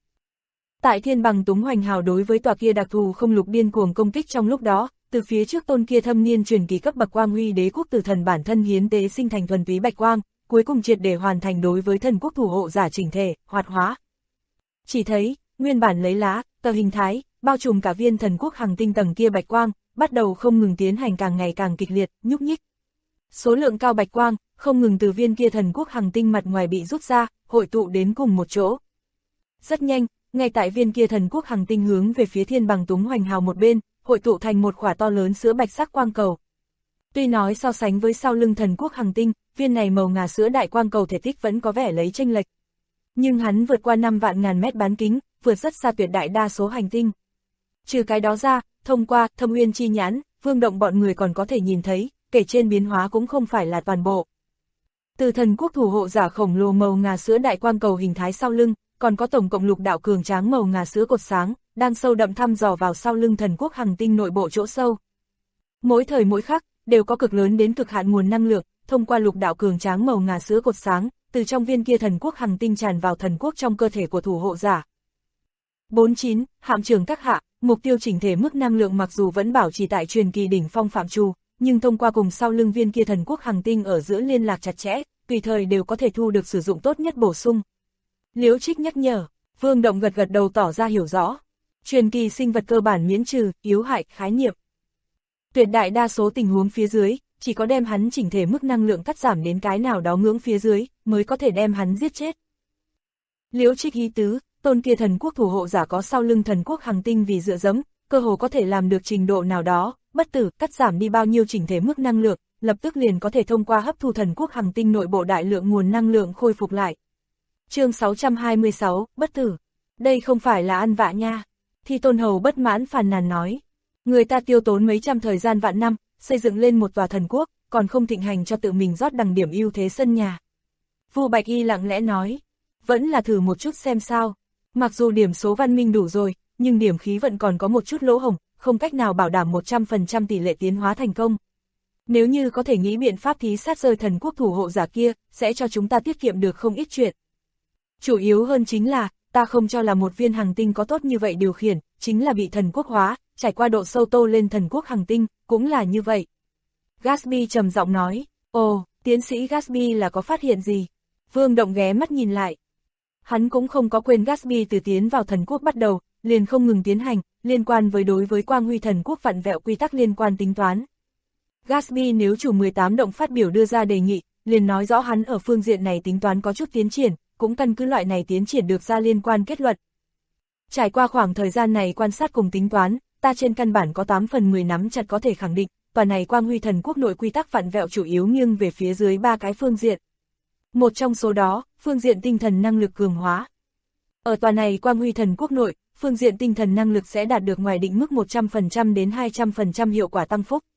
Tại thiên bằng túng hoành hào đối với tòa kia đặc thù không lục điên cuồng công kích trong lúc đó, từ phía trước tôn kia thâm niên truyền kỳ cấp bậc quang huy đế quốc tử thần bản thân hiến tế sinh thành thuần túy bạch quang, cuối cùng triệt để hoàn thành đối với thần quốc thủ hộ giả chỉnh thể, hoạt hóa. Chỉ thấy, nguyên bản lấy lá, tờ hình thái, bao trùm cả viên thần quốc hành tinh tầng kia bạch quang, bắt đầu không ngừng tiến hành càng ngày càng kịch liệt, nhúc nhích. Số lượng cao bạch quang, không ngừng từ viên kia thần quốc hành tinh mặt ngoài bị rút ra, hội tụ đến cùng một chỗ. Rất nhanh, ngay tại viên kia thần quốc hành tinh hướng về phía thiên bằng túng hoành hào một bên, hội tụ thành một quả to lớn sữa bạch sắc quang cầu. Tuy nói so sánh với sau lưng thần quốc hành tinh, viên này màu ngà sữa đại quang cầu thể tích vẫn có vẻ lấy chênh lệch. Nhưng hắn vượt qua 5 vạn ngàn mét bán kính, vượt rất xa tuyệt đại đa số hành tinh. Trừ cái đó ra, thông qua Thâm Uyên chi nhãn, Vương Động bọn người còn có thể nhìn thấy, kể trên biến hóa cũng không phải là toàn bộ. Từ thần quốc thủ hộ giả khổng lồ màu ngà sữa đại quang cầu hình thái sau lưng, còn có tổng cộng lục đạo cường tráng màu ngà sữa cột sáng, đang sâu đậm thăm dò vào sau lưng thần quốc hành tinh nội bộ chỗ sâu. Mỗi thời mỗi khắc, đều có cực lớn đến cực hạn nguồn năng lượng, thông qua lục đạo cường tráng màu ngà sữa cột sáng, từ trong viên kia thần quốc hành tinh tràn vào thần quốc trong cơ thể của thủ hộ giả. 49. Hạm trưởng các hạ, mục tiêu chỉnh thể mức năng lượng mặc dù vẫn bảo trì tại truyền kỳ đỉnh phong phạm trù, nhưng thông qua cùng sau lưng viên kia thần quốc hành tinh ở giữa liên lạc chặt chẽ, tùy thời đều có thể thu được sử dụng tốt nhất bổ sung. Liễu Trích nhắc nhở, Vương Động gật gật đầu tỏ ra hiểu rõ. Truyền kỳ sinh vật cơ bản miễn trừ, yếu hại, khái niệm. Tuyệt đại đa số tình huống phía dưới, chỉ có đem hắn chỉnh thể mức năng lượng cắt giảm đến cái nào đó ngưỡng phía dưới, mới có thể đem hắn giết chết. Liễu Trích ý tứ, tôn kia thần quốc thủ hộ giả có sau lưng thần quốc hành tinh vì dựa dẫm, cơ hồ có thể làm được trình độ nào đó, bất tử, cắt giảm đi bao nhiêu chỉnh thể mức năng lượng, lập tức liền có thể thông qua hấp thu thần quốc hành tinh nội bộ đại lượng nguồn năng lượng khôi phục lại. Chương 626, bất tử. Đây không phải là ăn vạ nha. Thi Tôn Hầu bất mãn phàn nàn nói. Người ta tiêu tốn mấy trăm thời gian vạn năm, xây dựng lên một tòa thần quốc, còn không thịnh hành cho tự mình rót đằng điểm ưu thế sân nhà. Vu Bạch Y lặng lẽ nói. Vẫn là thử một chút xem sao. Mặc dù điểm số văn minh đủ rồi, nhưng điểm khí vận còn có một chút lỗ hổng, không cách nào bảo đảm 100% tỷ lệ tiến hóa thành công. Nếu như có thể nghĩ biện pháp thí sát rơi thần quốc thủ hộ giả kia, sẽ cho chúng ta tiết kiệm được không ít chuyện. Chủ yếu hơn chính là, ta không cho là một viên hành tinh có tốt như vậy điều khiển, chính là bị thần quốc hóa, trải qua độ sâu tô lên thần quốc hành tinh, cũng là như vậy. Gatsby trầm giọng nói, ồ, tiến sĩ Gatsby là có phát hiện gì? Vương Động ghé mắt nhìn lại. Hắn cũng không có quên Gatsby từ tiến vào thần quốc bắt đầu, liền không ngừng tiến hành, liên quan với đối với quang huy thần quốc vặn vẹo quy tắc liên quan tính toán. Gatsby nếu chủ 18 động phát biểu đưa ra đề nghị, liền nói rõ hắn ở phương diện này tính toán có chút tiến triển, cũng căn cứ loại này tiến triển được ra liên quan kết luận. Trải qua khoảng thời gian này quan sát cùng tính toán, ta trên căn bản có 8 phần 10 nắm chặt có thể khẳng định, tòa này quang huy thần quốc nội quy tắc vặn vẹo chủ yếu nghiêng về phía dưới 3 cái phương diện. Một trong số đó, phương diện tinh thần năng lực cường hóa. Ở tòa này quang huy thần quốc nội, phương diện tinh thần năng lực sẽ đạt được ngoài định mức 100% đến 200% hiệu quả tăng phúc.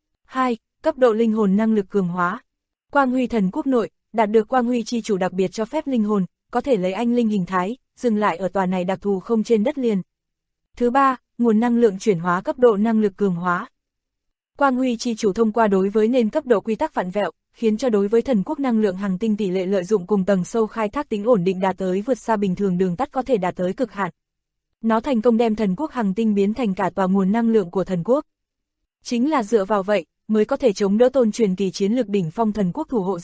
2. Cấp độ linh hồn năng lực cường hóa. Quang huy thần quốc nội, đạt được quang huy chi chủ đặc biệt cho phép linh hồn, có thể lấy anh linh hình thái, dừng lại ở tòa này đặc thù không trên đất liền. Thứ 3, nguồn năng lượng chuyển hóa cấp độ năng lực cường hóa. Quang huy chi chủ thông qua đối với nền cấp độ quy tắc vặn vẹo, khiến cho đối với thần quốc năng lượng hành tinh tỷ lệ lợi dụng cùng tầng sâu khai thác tính ổn định đạt tới vượt xa bình thường đường tắt có thể đạt tới cực hạn. Nó thành công đem thần quốc hành tinh biến thành cả tòa nguồn năng lượng của thần quốc. Chính là dựa vào vậy, mới có thể chống đỡ tôn truyền kỳ chiến lược đỉnh phong thần quốc thủ hộ giả,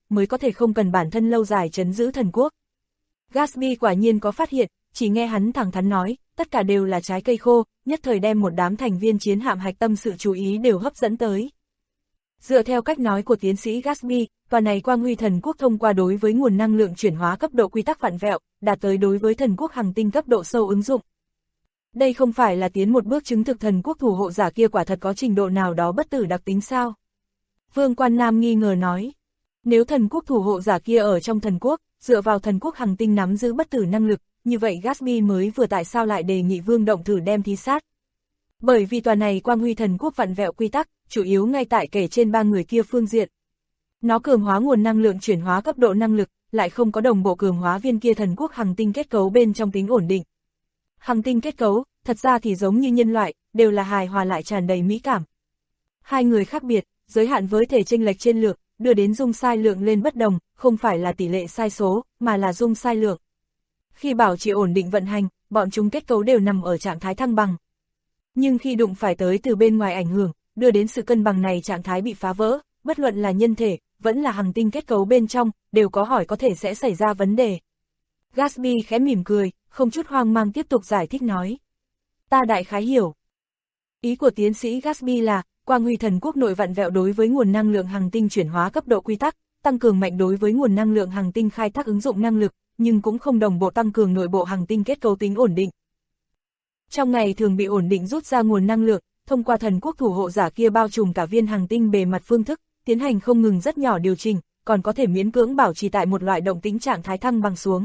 mới có thể không cần bản thân lâu dài trấn giữ thần quốc. Gatsby quả nhiên có phát hiện, chỉ nghe hắn thẳng thắn nói, tất cả đều là trái cây khô, nhất thời đem một đám thành viên chiến hạm hạch tâm sự chú ý đều hấp dẫn tới. Dựa theo cách nói của tiến sĩ Gatsby, tòa này quang huy thần quốc thông qua đối với nguồn năng lượng chuyển hóa cấp độ quy tắc vặn vẹo, đạt tới đối với thần quốc hành tinh cấp độ sâu ứng dụng. Đây không phải là tiến một bước chứng thực thần quốc thủ hộ giả kia quả thật có trình độ nào đó bất tử đặc tính sao? Vương Quan Nam nghi ngờ nói, nếu thần quốc thủ hộ giả kia ở trong thần quốc, dựa vào thần quốc hành tinh nắm giữ bất tử năng lực, như vậy Gatsby mới vừa tại sao lại đề nghị Vương Động thử đem thí sát. Bởi vì tòa này quang huy thần quốc vặn vẹo quy tắc, chủ yếu ngay tại kể trên ba người kia phương diện. Nó cường hóa nguồn năng lượng chuyển hóa cấp độ năng lực, lại không có đồng bộ cường hóa viên kia thần quốc hành tinh kết cấu bên trong tính ổn định. Hành tinh kết cấu, thật ra thì giống như nhân loại, đều là hài hòa lại tràn đầy mỹ cảm. Hai người khác biệt, giới hạn với thể chênh lệch trên lược, đưa đến dung sai lượng lên bất đồng, không phải là tỷ lệ sai số, mà là dung sai lượng. Khi bảo trì ổn định vận hành, bọn chúng kết cấu đều nằm ở trạng thái thăng bằng. Nhưng khi đụng phải tới từ bên ngoài ảnh hưởng, đưa đến sự cân bằng này trạng thái bị phá vỡ, bất luận là nhân thể, vẫn là hành tinh kết cấu bên trong, đều có hỏi có thể sẽ xảy ra vấn đề. Gatsby khẽ mỉm cười, không chút hoang mang tiếp tục giải thích nói. Ta đại khái hiểu. Ý của tiến sĩ Gatsby là, quang huy thần quốc nội vặn vẹo đối với nguồn năng lượng hành tinh chuyển hóa cấp độ quy tắc, tăng cường mạnh đối với nguồn năng lượng hành tinh khai thác ứng dụng năng lực, nhưng cũng không đồng bộ tăng cường nội bộ hành tinh kết cấu tính ổn định. Trong ngày thường bị ổn định rút ra nguồn năng lượng, thông qua thần quốc thủ hộ giả kia bao trùm cả viên hành tinh bề mặt phương thức, tiến hành không ngừng rất nhỏ điều chỉnh, còn có thể miễn cưỡng bảo trì tại một loại động tĩnh trạng thái thăng bằng xuống.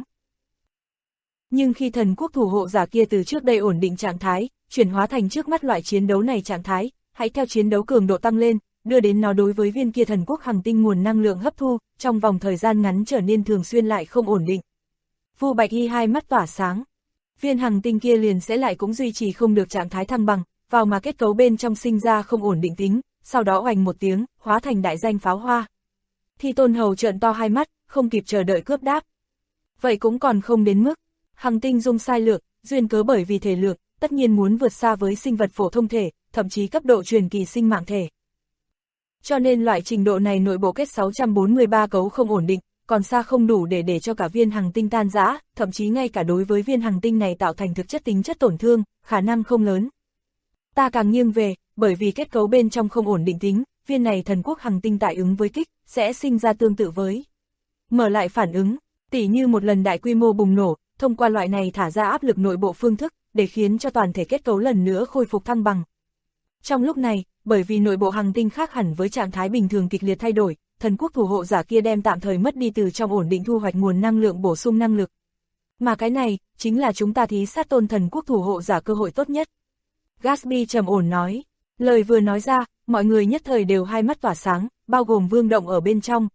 Nhưng khi thần quốc thủ hộ giả kia từ trước đây ổn định trạng thái, chuyển hóa thành trước mắt loại chiến đấu này trạng thái, hãy theo chiến đấu cường độ tăng lên, đưa đến nó đối với viên kia thần quốc hành tinh nguồn năng lượng hấp thu, trong vòng thời gian ngắn trở nên thường xuyên lại không ổn định. Vu Bạch Y hai mắt tỏa sáng. Viên hành tinh kia liền sẽ lại cũng duy trì không được trạng thái thăng bằng, vào mà kết cấu bên trong sinh ra không ổn định tính, sau đó oành một tiếng, hóa thành đại danh pháo hoa. Thi Tôn Hầu trợn to hai mắt, không kịp chờ đợi cướp đáp. Vậy cũng còn không đến mức, hành tinh dung sai lược, duyên cớ bởi vì thể lượng, tất nhiên muốn vượt xa với sinh vật phổ thông thể, thậm chí cấp độ truyền kỳ sinh mạng thể. Cho nên loại trình độ này nội bộ kết 643 cấu không ổn định, còn xa không đủ để cho cả viên hành tinh tan rã, thậm chí ngay cả đối với viên hành tinh này tạo thành thực chất tính chất tổn thương, khả năng không lớn. Ta càng nghiêng về, bởi vì kết cấu bên trong không ổn định tính, viên này thần quốc hành tinh tại ứng với kích, sẽ sinh ra tương tự với mở lại phản ứng, tỉ như một lần đại quy mô bùng nổ, thông qua loại này thả ra áp lực nội bộ phương thức, để khiến cho toàn thể kết cấu lần nữa khôi phục thăng bằng. Trong lúc này, bởi vì nội bộ hành tinh khác hẳn với trạng thái bình thường kịch liệt thay đổi, thần quốc thủ hộ giả kia đem tạm thời mất đi từ trong ổn định thu hoạch nguồn năng lượng bổ sung năng lực. Mà cái này, chính là chúng ta thí sát tôn thần quốc thủ hộ giả cơ hội tốt nhất. Gatsby trầm ổn nói, lời vừa nói ra, mọi người nhất thời đều hai mắt tỏa sáng, bao gồm Vương Động ở bên trong.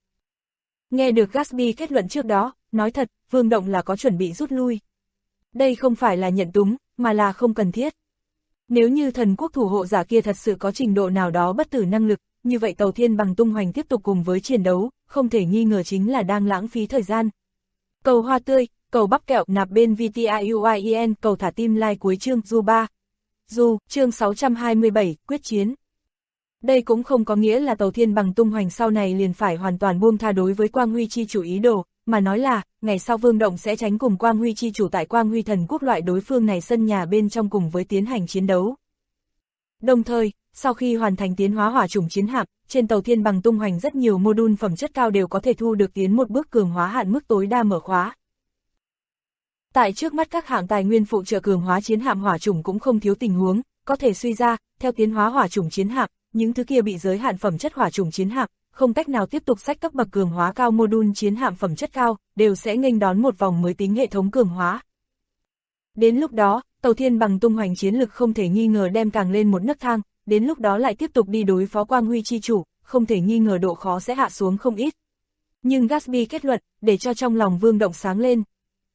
Nghe được Gatsby kết luận trước đó, nói thật, Vương Động là có chuẩn bị rút lui. Đây không phải là nhận túng, mà là không cần thiết. Nếu như thần quốc thủ hộ giả kia thật sự có trình độ nào đó bất tử năng lực, như vậy Tàu Thiên Bằng tung hoành tiếp tục cùng với chiến đấu, không thể nghi ngờ chính là đang lãng phí thời gian. Cầu hoa tươi, cầu bắp kẹo nạp bên VTIUIEN, cầu thả tim like cuối chương Du 3. Du, chương 627, quyết chiến. Đây cũng không có nghĩa là Tàu Thiên Bằng tung hoành sau này liền phải hoàn toàn buông tha đối với Quang Huy chi chủ ý đồ, mà nói là, ngày sau Vương Động sẽ tránh cùng Quang Huy chi chủ tại Quang Huy thần quốc loại đối phương này sân nhà bên trong cùng với tiến hành chiến đấu. Đồng thời, sau khi hoàn thành tiến hóa hỏa chủng chiến hạm, trên Tàu Thiên Bằng tung hoành rất nhiều mô-đun phẩm chất cao đều có thể thu được tiến một bước cường hóa hạn mức tối đa mở khóa. Tại trước mắt các hạng tài nguyên phụ trợ cường hóa chiến hạm hỏa chủng cũng không thiếu tình huống, có thể suy ra, theo tiến hóa hỏa chủng chiến hạm, những thứ kia bị giới hạn phẩm chất hỏa chủng chiến hạm, không cách nào tiếp tục xách cấp bậc cường hóa cao mô-đun chiến hạm phẩm chất cao, đều sẽ nghênh đón một vòng mới tính hệ thống cường hóa. Đến lúc đó, Tàu Thiên Bằng tung hoành chiến lực không thể nghi ngờ đem càng lên một nấc thang, đến lúc đó lại tiếp tục đi đối phó Quang Huy chi chủ, không thể nghi ngờ độ khó sẽ hạ xuống không ít. Nhưng Gatsby kết luận, để cho trong lòng Vương Động sáng lên.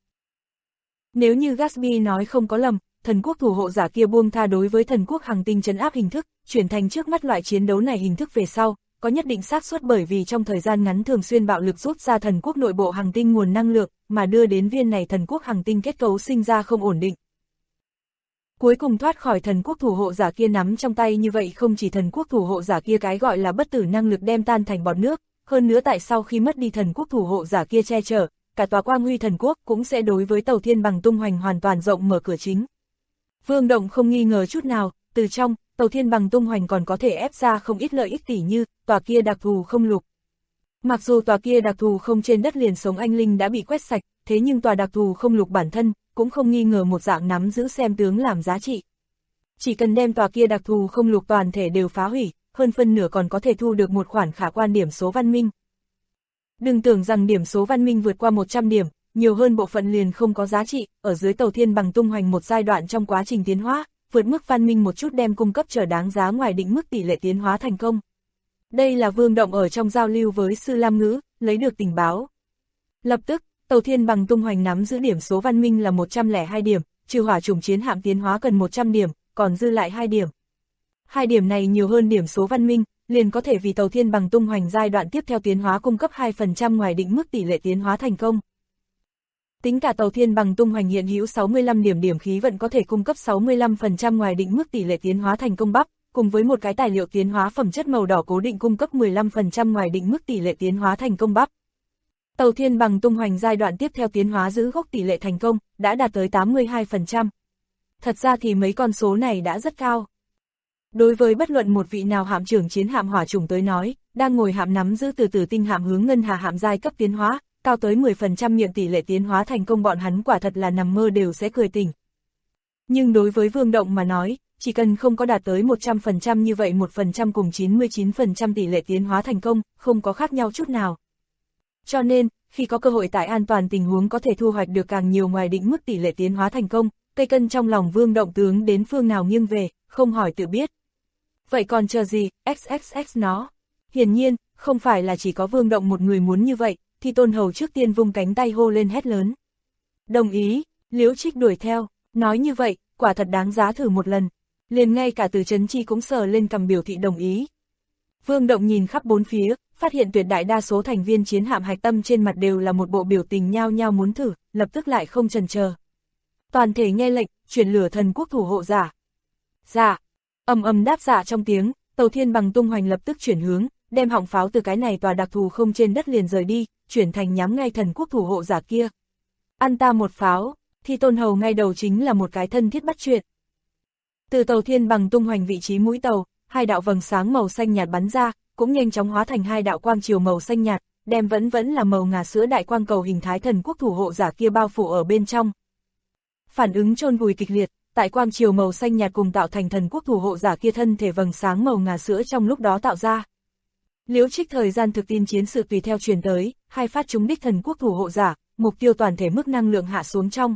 Nếu như Gatsby nói không có lầm, thần quốc thủ hộ giả kia buông tha đối với thần quốc hành tinh trấn áp hình thức, chuyển thành trước mắt loại chiến đấu này hình thức về sau, có nhất định xác suất bởi vì trong thời gian ngắn thường xuyên bạo lực rút ra thần quốc nội bộ hành tinh nguồn năng lượng, mà đưa đến viên này thần quốc hành tinh kết cấu sinh ra không ổn định. Cuối cùng thoát khỏi thần quốc thủ hộ giả kia nắm trong tay như vậy không chỉ thần quốc thủ hộ giả kia cái gọi là bất tử năng lực đem tan thành bọt nước, hơn nữa tại sau khi mất đi thần quốc thủ hộ giả kia che chở, cả tòa Quang Huy thần quốc cũng sẽ đối với Tàu Thiên Bằng tung hoành hoàn toàn rộng mở cửa chính. Vương Động không nghi ngờ chút nào, từ trong, Tàu Thiên Bằng tung hoành còn có thể ép ra không ít lợi ích tỉ như, tòa kia đặc thù không lục. Mặc dù tòa kia đặc thù không trên đất liền sống anh linh đã bị quét sạch, thế nhưng tòa đặc thù không lục bản thân, cũng không nghi ngờ một dạng nắm giữ xem tướng làm giá trị. Chỉ cần đem tòa kia đặc thù không lục toàn thể đều phá hủy, hơn phân nửa còn có thể thu được một khoản khả quan điểm số văn minh. Đừng tưởng rằng điểm số văn minh vượt qua 100 điểm, nhiều hơn bộ phận liền không có giá trị, ở dưới Tàu Thiên Bằng tung hoành một giai đoạn trong quá trình tiến hóa, vượt mức văn minh một chút đem cung cấp trở đáng giá ngoài định mức tỷ lệ tiến hóa thành công. Đây là Vương Động ở trong giao lưu với Sư Lam Ngữ, lấy được tình báo. Lập tức, Tàu Thiên Bằng tung hoành nắm giữ điểm số văn minh là 102 điểm, trừ hỏa chủng chiến hạm tiến hóa cần 100 điểm, còn dư lại 2 điểm. 2 điểm này nhiều hơn điểm số văn minh, liền có thể vì Tàu Thiên Bằng tung hoành giai đoạn tiếp theo tiến hóa cung cấp 2% ngoài định mức tỷ lệ tiến hóa thành công. Tính cả Tàu Thiên Bằng tung hoành hiện hữu 65 điểm khí vận có thể cung cấp 65% ngoài định mức tỷ lệ tiến hóa thành công bắp, cùng với một cái tài liệu tiến hóa phẩm chất màu đỏ cố định cung cấp 15% ngoài định mức tỷ lệ tiến hóa thành công bắp. Tàu Thiên Bằng tung hoành giai đoạn tiếp theo tiến hóa giữ gốc tỷ lệ thành công, đã đạt tới 82%. Thật ra thì mấy con số này đã rất cao. Đối với bất luận một vị nào hạm trưởng chiến hạm hỏa chủng tới nói, đang ngồi hạm nắm giữ từ Tử Tinh hạm hướng Ngân Hà hạm giai cấp tiến hóa, cao tới 10% miệng tỷ lệ tiến hóa thành công bọn hắn quả thật là nằm mơ đều sẽ cười tỉnh. Nhưng đối với Vương Động mà nói, chỉ cần không có đạt tới 100% như vậy 1% cùng 99% tỷ lệ tiến hóa thành công, không có khác nhau chút nào. Cho nên, khi có cơ hội tại an toàn tình huống có thể thu hoạch được càng nhiều ngoài định mức tỷ lệ tiến hóa thành công, cây cân trong lòng Vương Động tướng đến phương nào nghiêng về, không hỏi tự biết. Vậy còn chờ gì, XXX nó. Hiển nhiên, không phải là chỉ có Vương Động một người muốn như vậy, thì Tôn Hầu trước tiên vung cánh tay hô lên hét lớn. Đồng ý, Liễu Trích đuổi theo, nói như vậy, quả thật đáng giá thử một lần. Liền ngay cả Từ Chấn Chi cũng sờ lên cầm biểu thị đồng ý. Vương Động nhìn khắp bốn phía, phát hiện tuyệt đại đa số thành viên chiến hạm hạch tâm trên mặt đều là một bộ biểu tình nhao nhao muốn thử, lập tức lại không chần chờ. Toàn thể nghe lệnh, chuyển lửa thần quốc thủ hộ giả. Dạ, ầm ầm đáp dạ trong tiếng, Tàu Thiên Bằng tung hoành lập tức chuyển hướng, đem họng pháo từ cái này tòa đặc thù không trên đất liền rời đi, chuyển thành nhắm ngay thần quốc thủ hộ giả kia. Ăn ta một pháo, thì Tôn Hầu ngay đầu chính là một cái thân thiết bắt chuyện. Từ Tàu Thiên Bằng tung hoành vị trí mũi tàu, hai đạo vầng sáng màu xanh nhạt bắn ra, cũng nhanh chóng hóa thành hai đạo quang chiều màu xanh nhạt, đem vẫn là màu ngà sữa đại quang cầu hình thái thần quốc thủ hộ giả kia bao phủ ở bên trong. Phản ứng chôn vùi kịch liệt, tại quang chiều màu xanh nhạt cùng tạo thành thần quốc thủ hộ giả kia thân thể vầng sáng màu ngà sữa trong lúc đó tạo ra. Liễu Trích thời gian thực tin chiến sự tùy theo truyền tới, hai phát trúng đích thần quốc thủ hộ giả, mục tiêu toàn thể mức năng lượng hạ xuống trong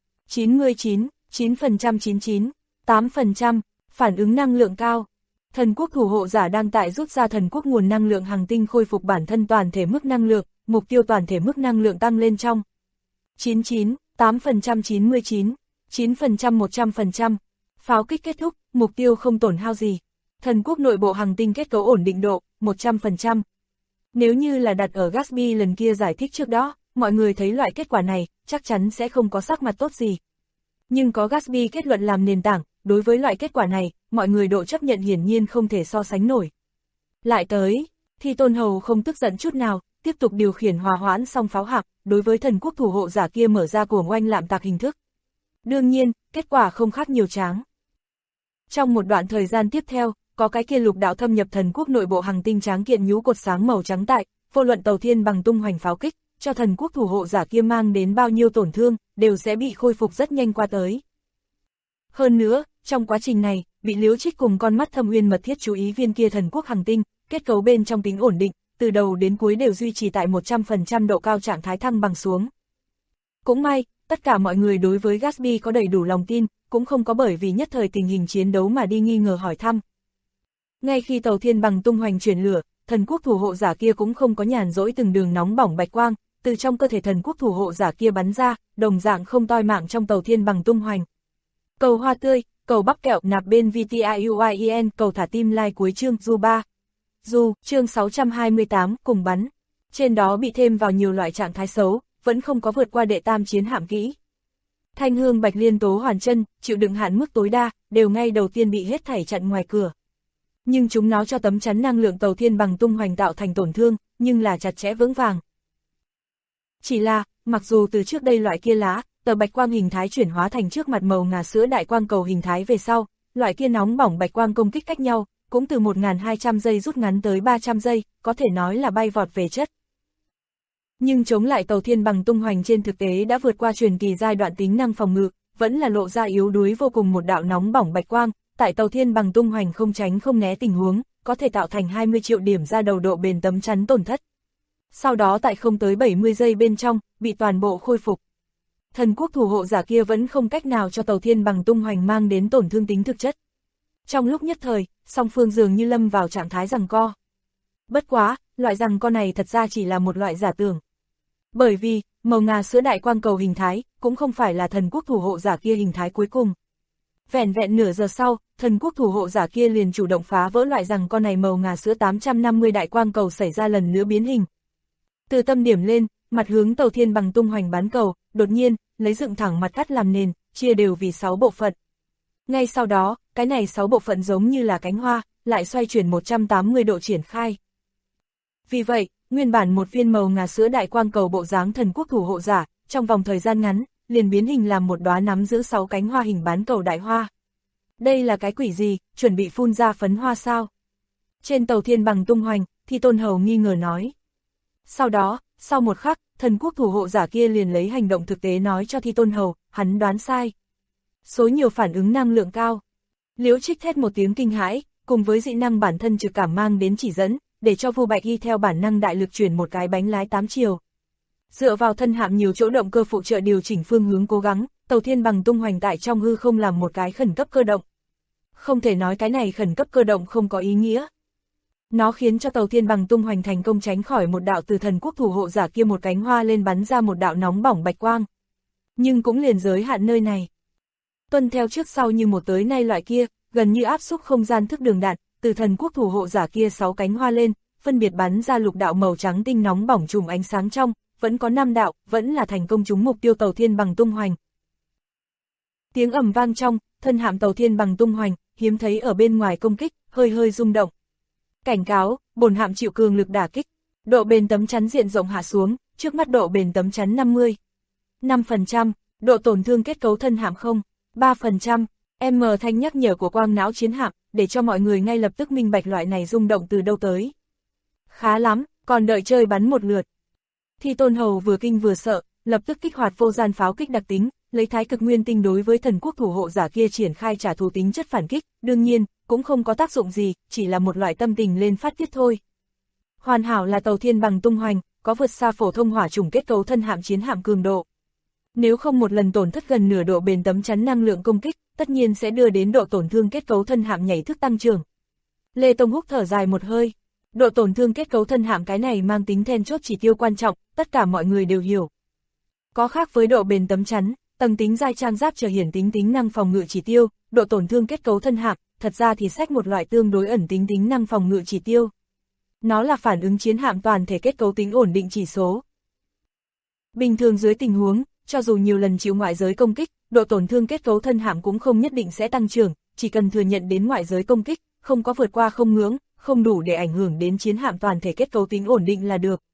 99, 9% 99, 8%, phản ứng năng lượng cao. Thần quốc thủ hộ giả đang tại rút ra thần quốc nguồn năng lượng hành tinh khôi phục bản thân toàn thể mức năng lượng, mục tiêu toàn thể mức năng lượng tăng lên trong 99, 8% 99, 9% 100%. Pháo kích kết thúc, mục tiêu không tổn hao gì. Thần quốc nội bộ hành tinh kết cấu ổn định độ, 100%. Nếu như là đặt ở Gatsby lần kia giải thích trước đó, mọi người thấy loại kết quả này, chắc chắn sẽ không có sắc mặt tốt gì. Nhưng có Gatsby kết luận làm nền tảng, đối với loại kết quả này, mọi người độ chấp nhận hiển nhiên không thể so sánh nổi. Lại tới, thì Tôn Hầu không tức giận chút nào, tiếp tục điều khiển hòa hoãn xong pháo hạc, đối với thần quốc thủ hộ giả kia mở ra cuồng oanh lạm tạc hình thức. Đương nhiên, kết quả không khác nhiều tráng. Trong một đoạn thời gian tiếp theo, có cái kia lục đạo thâm nhập thần quốc nội bộ hành tinh tráng kiện nhũ cột sáng màu trắng tại, vô luận Tàu Thiên Bằng tung hoành pháo kích, cho thần quốc thủ hộ giả kia mang đến bao nhiêu tổn thương, đều sẽ bị khôi phục rất nhanh qua tới. Hơn nữa, trong quá trình này, bị Liễu Trích cùng con mắt Thâm Uyên mật thiết chú ý viên kia thần quốc hành tinh, kết cấu bên trong tính ổn định, từ đầu đến cuối đều duy trì tại 100% độ cao trạng thái thăng bằng xuống. Cũng may, tất cả mọi người đối với Gatsby có đầy đủ lòng tin, cũng không có bởi vì nhất thời tình hình chiến đấu mà đi nghi ngờ hỏi thăm. Ngay khi Tàu Thiên Bằng tung hoành chuyển lửa, thần quốc thủ hộ giả kia cũng không có nhàn rỗi từng đường nóng bỏng bạch quang, từ trong cơ thể thần quốc thủ hộ giả kia bắn ra, đồng dạng không toi mạng trong Tàu Thiên Bằng tung hoành. Cầu hoa tươi, cầu bắp kẹo nạp bên VTIUIEN, cầu thả tim like cuối chương Du 3. Du, chương 628, cùng bắn. Trên đó bị thêm vào nhiều loại trạng thái xấu, vẫn không có vượt qua đệ tam chiến hạm kỹ. Thanh hương bạch liên tố hoàn chân, chịu đựng hạn mức tối đa, đều ngay đầu tiên bị hết thảy chặn ngoài cửa. Nhưng chúng nó cho tấm chắn năng lượng tàu thiên bằng tung hoành tạo thành tổn thương, nhưng là chặt chẽ vững vàng. Chỉ là, mặc dù từ trước đây loại kia lá, tờ bạch quang hình thái chuyển hóa thành trước mặt màu ngà sữa đại quang cầu hình thái về sau, loại kia nóng bỏng bạch quang công kích cách nhau, cũng từ 1.200 giây rút ngắn tới 300 giây, có thể nói là bay vọt về chất. Nhưng chống lại tàu thiên bằng tung hoành trên thực tế đã vượt qua truyền kỳ giai đoạn tính năng phòng ngự, vẫn là lộ ra yếu đuối vô cùng một đạo nóng bỏng bạch quang, tại tàu thiên bằng tung hoành không tránh không né tình huống, có thể tạo thành 20 triệu điểm ra đầu độ bền tấm chắn tổn thất. Sau đó tại không tới 70 giây bên trong, bị toàn bộ khôi phục. Thần quốc thủ hộ giả kia vẫn không cách nào cho tàu thiên bằng tung hoành mang đến tổn thương tính thực chất. Trong lúc nhất thời, song phương dường như lâm vào trạng thái giằng co. Bất quá, loại giằng co này thật ra chỉ là một loại giả tưởng. Bởi vì, màu ngà sữa đại quang cầu hình thái, cũng không phải là thần quốc thủ hộ giả kia hình thái cuối cùng. Vẻn vẹn nửa giờ sau, thần quốc thủ hộ giả kia liền chủ động phá vỡ loại giằng co này, màu ngà sữa 850 đại quang cầu xảy ra lần nữa biến hình. Từ tâm điểm lên, mặt hướng tàu thiên bằng tung hoành bán cầu, đột nhiên, lấy dựng thẳng mặt cắt làm nền, chia đều vì 6 bộ phận. Ngay sau đó, cái này 6 bộ phận giống như là cánh hoa, lại xoay chuyển 180 độ triển khai. Vì vậy, nguyên bản một viên màu ngà sữa đại quang cầu bộ dáng thần quốc thủ hộ giả, trong vòng thời gian ngắn, liền biến hình làm một đóa nắm giữ 6 cánh hoa hình bán cầu đại hoa. Đây là cái quỷ gì, chuẩn bị phun ra phấn hoa sao? Trên tàu thiên bằng tung hoành, Thi Tôn Hầu nghi ngờ nói. Sau đó, sau một khắc, thần quốc thủ hộ giả kia liền lấy hành động thực tế nói cho Thi Tôn Hầu, hắn đoán sai. Số nhiều phản ứng năng lượng cao. Liễu Trích thét một tiếng kinh hãi, cùng với dị năng bản thân trực cảm mang đến chỉ dẫn, để cho Vu Bạch Y theo bản năng đại lực chuyển một cái bánh lái 8 chiều. Dựa vào thân hạm nhiều chỗ động cơ phụ trợ điều chỉnh phương hướng cố gắng, tàu thiên bằng tung hoành tại trong hư không làm một cái khẩn cấp cơ động. Không thể nói cái này khẩn cấp cơ động không có ý nghĩa. Nó khiến cho tàu thiên bằng tung hoành thành công tránh khỏi một đạo từ thần quốc thủ hộ giả kia một cánh hoa lên bắn ra một đạo nóng bỏng bạch quang. Nhưng cũng liền giới hạn nơi này. Tuân theo trước sau như một tới nay loại kia, gần như áp xúc không gian thức đường đạn, từ thần quốc thủ hộ giả kia 6 cánh hoa lên, phân biệt bắn ra lục đạo màu trắng tinh nóng bỏng trùm ánh sáng trong, vẫn có 5 đạo, vẫn là thành công trúng mục tiêu tàu thiên bằng tung hoành. Tiếng ầm vang trong, thân hạm tàu thiên bằng tung hoành, hiếm thấy ở bên ngoài công kích, hơi hơi rung động. Cảnh cáo, bổn hạm chịu cường lực đả kích, độ bền tấm chắn diện rộng hạ xuống, trước mắt độ bền tấm chắn 5%, độ tổn thương kết cấu thân hạm 3%, thanh nhắc nhở của quang não chiến hạm, để cho mọi người ngay lập tức minh bạch loại này rung động từ đâu tới. Khá lắm, còn đợi chơi bắn một lượt. Thi Tôn Hầu vừa kinh vừa sợ, lập tức kích hoạt vô gian pháo kích đặc tính, lấy thái cực nguyên tinh đối với thần quốc thủ hộ giả kia triển khai trả thù tính chất phản kích, đương nhiên, cũng không có tác dụng gì, chỉ là một loại tâm tình lên phát tiết thôi. Hoàn hảo là tàu thiên bằng tung hoành, có vượt xa phổ thông hỏa chủng kết cấu thân hạm chiến hạm cường độ. Nếu không một lần tổn thất gần nửa độ bền tấm chắn năng lượng công kích, tất nhiên sẽ đưa đến độ tổn thương kết cấu thân hạm nhảy thức tăng trưởng. Lê Tông Húc thở dài một hơi. Độ tổn thương kết cấu thân hạm cái này mang tính then chốt chỉ tiêu quan trọng, tất cả mọi người đều hiểu. Có khác với độ bền tấm chắn, tầng tính giai trang giáp trở hiển tính tính năng phòng ngự chỉ tiêu, độ tổn thương kết cấu thân hạm, thật ra thì sách một loại tương đối ẩn tính tính năng phòng ngự chỉ tiêu. Nó là phản ứng chiến hạm toàn thể kết cấu tính ổn định chỉ số. Bình thường dưới tình huống, cho dù nhiều lần chịu ngoại giới công kích, độ tổn thương kết cấu thân hạm cũng không nhất định sẽ tăng trưởng, chỉ cần thừa nhận đến ngoại giới công kích, không có vượt qua không ngưỡng, không đủ để ảnh hưởng đến chiến hạm toàn thể kết cấu tính ổn định là được.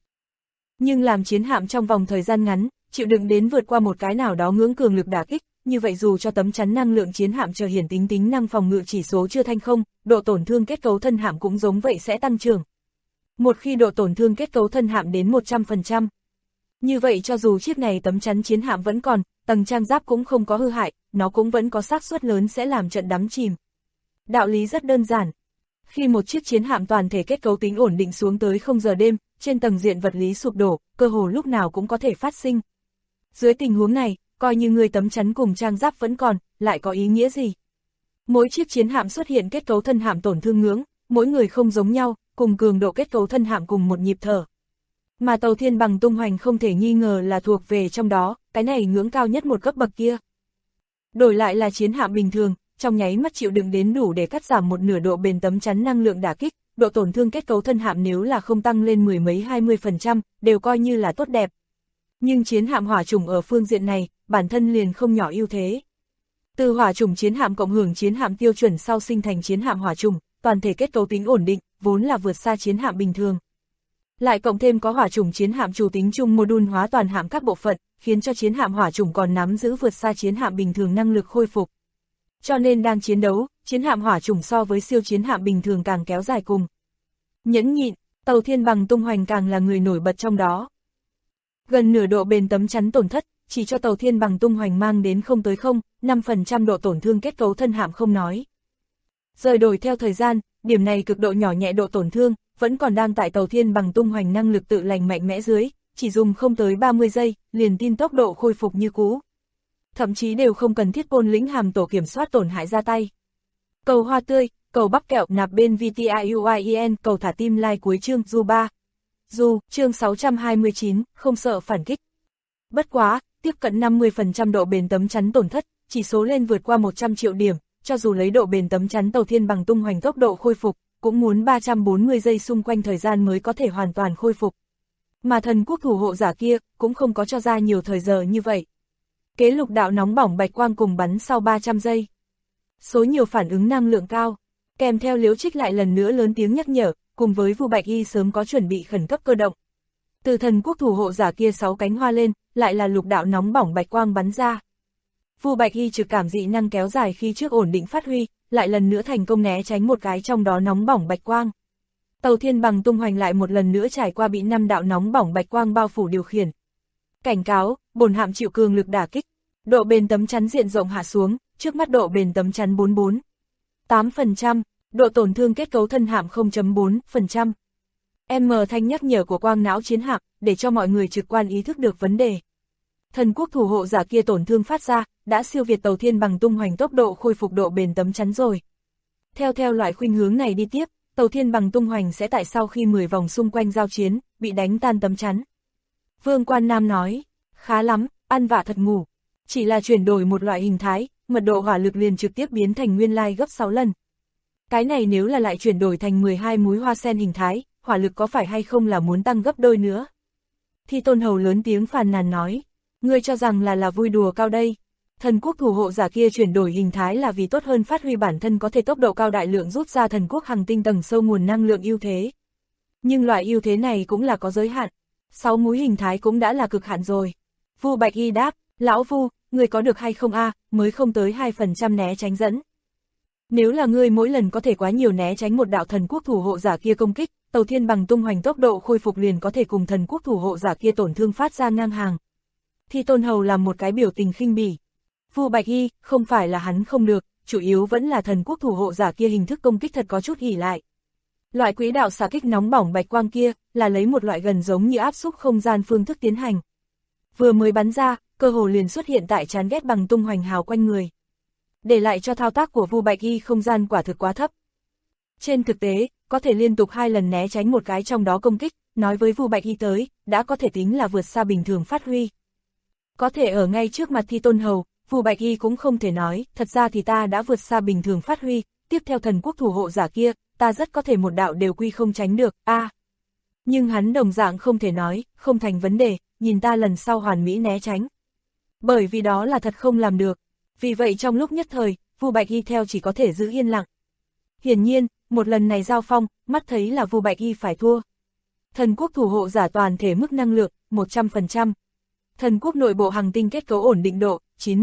Nhưng làm chiến hạm trong vòng thời gian ngắn, chịu đựng đến vượt qua một cái nào đó ngưỡng cường lực đả kích, như vậy dù cho tấm chắn năng lượng chiến hạm chờ hiển tính tính năng phòng ngự chỉ số chưa thanh không, độ tổn thương kết cấu thân hạm cũng giống vậy sẽ tăng trưởng. Một khi độ tổn thương kết cấu thân hạm đến 100%, như vậy cho dù chiếc này tấm chắn chiến hạm vẫn còn, tầng trang giáp cũng không có hư hại, nó cũng vẫn có xác suất lớn sẽ làm trận đắm chìm. Đạo lý rất đơn giản. Khi một chiếc chiến hạm toàn thể kết cấu tính ổn định xuống tới 0 giờ đêm, trên tầng diện vật lý sụp đổ, cơ hồ lúc nào cũng có thể phát sinh. Dưới tình huống này, coi như người tấm chắn cùng trang giáp vẫn còn, lại có ý nghĩa gì? Mỗi chiếc chiến hạm xuất hiện kết cấu thân hạm tổn thương ngưỡng, mỗi người không giống nhau, cùng cường độ kết cấu thân hạm cùng một nhịp thở. Mà tàu thiên bằng tung hoành không thể nghi ngờ là thuộc về trong đó, cái này ngưỡng cao nhất một cấp bậc kia. Đổi lại là chiến hạm bình thường, trong nháy mắt chịu đựng đến đủ để cắt giảm một nửa độ bền tấm chắn năng lượng đả kích, độ tổn thương kết cấu thân hạm nếu là không tăng lên 10 mấy 20%, đều coi như là tốt đẹp. Nhưng chiến hạm hỏa chủng ở phương diện này, bản thân liền không nhỏ ưu thế. Từ hỏa chủng chiến hạm cộng hưởng chiến hạm tiêu chuẩn sau sinh thành chiến hạm hỏa chủng, toàn thể kết cấu tính ổn định, vốn là vượt xa chiến hạm bình thường. Lại cộng thêm có hỏa chủng chiến hạm chủ tính chung module hóa toàn hạm các bộ phận, khiến cho chiến hạm hỏa chủng còn nắm giữ vượt xa chiến hạm bình thường năng lực khôi phục. Cho nên đang chiến đấu, chiến hạm hỏa chủng so với siêu chiến hạm bình thường càng kéo dài cùng. Nhẫn nhịn, tàu Thiên Bằng tung hoành càng là người nổi bật trong đó. Gần nửa độ bền tấm chắn tổn thất, chỉ cho tàu Thiên Bằng tung hoành mang đến 0,5% độ tổn thương kết cấu thân hạm không nói. Rời đổi theo thời gian, điểm này cực độ nhỏ nhẹ độ tổn thương, vẫn còn đang tại tàu Thiên Bằng tung hoành năng lực tự lành mạnh mẽ dưới, chỉ dùng không tới 30 giây, liền tin tốc độ khôi phục như cũ. Thậm chí đều không cần thiết Côn Lĩnh hàm tổ kiểm soát tổn hại ra tay. Cầu hoa tươi, cầu bắp kẹo nạp bên VTIUIEN, cầu thả tim like cuối chương Du 3. Du, chương 629, không sợ phản kích. Bất quá, tiếp cận 50% độ bền tấm chắn tổn thất, chỉ số lên vượt qua 100 triệu điểm, cho dù lấy độ bền tấm chắn tàu Thiên Bằng tung hoành tốc độ khôi phục, cũng muốn 340 giây xung quanh thời gian mới có thể hoàn toàn khôi phục. Mà thần quốc thủ hộ giả kia, cũng không có cho ra nhiều thời giờ như vậy. Kế lục đạo nóng bỏng bạch quang cùng bắn sau 300 giây. Số nhiều phản ứng năng lượng cao, kèm theo Liễu Trích lại lần nữa lớn tiếng nhắc nhở, cùng với Vu Bạch Y sớm có chuẩn bị khẩn cấp cơ động. Từ thần quốc thủ hộ giả kia 6 cánh hoa lên, lại là lục đạo nóng bỏng bạch quang bắn ra. Vu Bạch Y trực cảm dị năng kéo dài khi trước ổn định phát huy, lại lần nữa thành công né tránh một cái trong đó nóng bỏng bạch quang. Tàu Thiên Bằng tung hoành lại một lần nữa trải qua bị 5 đạo nóng bỏng bạch quang bao phủ điều khiển. Cảnh cáo, bồn hạm chịu cường lực đả kích. Độ bền tấm chắn diện rộng hạ xuống, trước mắt độ bền tấm chắn 8%, độ tổn thương kết cấu thân hạm 0,4%. Thanh nhắc nhở của quang não chiến hạm, để cho mọi người trực quan ý thức được vấn đề. Thần quốc thủ hộ giả kia tổn thương phát ra, đã siêu việt tàu Thiên Bằng tung hoành tốc độ khôi phục độ bền tấm chắn rồi. Theo loại khuynh hướng này đi tiếp, tàu Thiên Bằng tung hoành sẽ tại sau khi 10 vòng xung quanh giao chiến, bị đánh tan tấm chắn. Vương Quan Nam nói, khá lắm, ăn vạ thật ngủ. Chỉ là chuyển đổi một loại hình thái, mật độ hỏa lực liền trực tiếp biến thành nguyên lai gấp 6 lần. Cái này nếu là lại chuyển đổi thành 12 múi hoa sen hình thái, hỏa lực có phải hay không là muốn tăng gấp đôi nữa? Thi Tôn Hầu lớn tiếng phàn nàn nói, ngươi cho rằng là vui đùa cao đây. Thần quốc thủ hộ giả kia chuyển đổi hình thái là vì tốt hơn phát huy bản thân có thể tốc độ cao đại lượng rút ra thần quốc hành tinh tầng sâu nguồn năng lượng ưu thế. Nhưng loại ưu thế này cũng là có giới hạn. 6 múi hình thái cũng đã là cực hạn rồi. Vu Bạch Y đáp, lão Vu, ngươi có được hay không a, mới không tới 2% né tránh dẫn. Nếu là ngươi mỗi lần có thể quá nhiều né tránh một đạo thần quốc thủ hộ giả kia công kích, tàu Thiên Bằng tung hoành tốc độ khôi phục liền có thể cùng thần quốc thủ hộ giả kia tổn thương phát ra ngang hàng. Thi Tôn Hầu làm một cái biểu tình khinh bỉ. Vu Bạch Y, không phải là hắn không được, chủ yếu vẫn là thần quốc thủ hộ giả kia hình thức công kích thật có chút ỷ lại. Loại quỹ đạo xạ kích nóng bỏng bạch quang kia, là lấy một loại gần giống như áp xúc không gian phương thức tiến hành. Vừa mới bắn ra, cơ hồ liền xuất hiện tại chán ghét bằng tung hoành hào quanh người. Để lại cho thao tác của Vu Bạch Y không gian quả thực quá thấp. Trên thực tế, có thể liên tục 2 lần né tránh một cái trong đó công kích, nói với Vu Bạch Y tới, đã có thể tính là vượt xa bình thường phát huy. Có thể ở ngay trước mặt Thi Tôn Hầu, Vu Bạch Y cũng không thể nói, thật ra thì ta đã vượt xa bình thường phát huy, tiếp theo thần quốc thủ hộ giả kia, ta rất có thể một đạo đều quy không tránh được, Nhưng hắn đồng dạng không thể nói, không thành vấn đề, nhìn ta lần sau hoàn mỹ né tránh. Bởi vì đó là thật không làm được. Vì vậy trong lúc nhất thời, Vu Bạch Y theo chỉ có thể giữ yên lặng. Hiển nhiên, một lần này giao phong, mắt thấy là Vu Bạch Y phải thua. Thần quốc thủ hộ giả toàn thể mức năng lượng, 100%. Thần quốc nội bộ hành tinh kết cấu ổn định độ,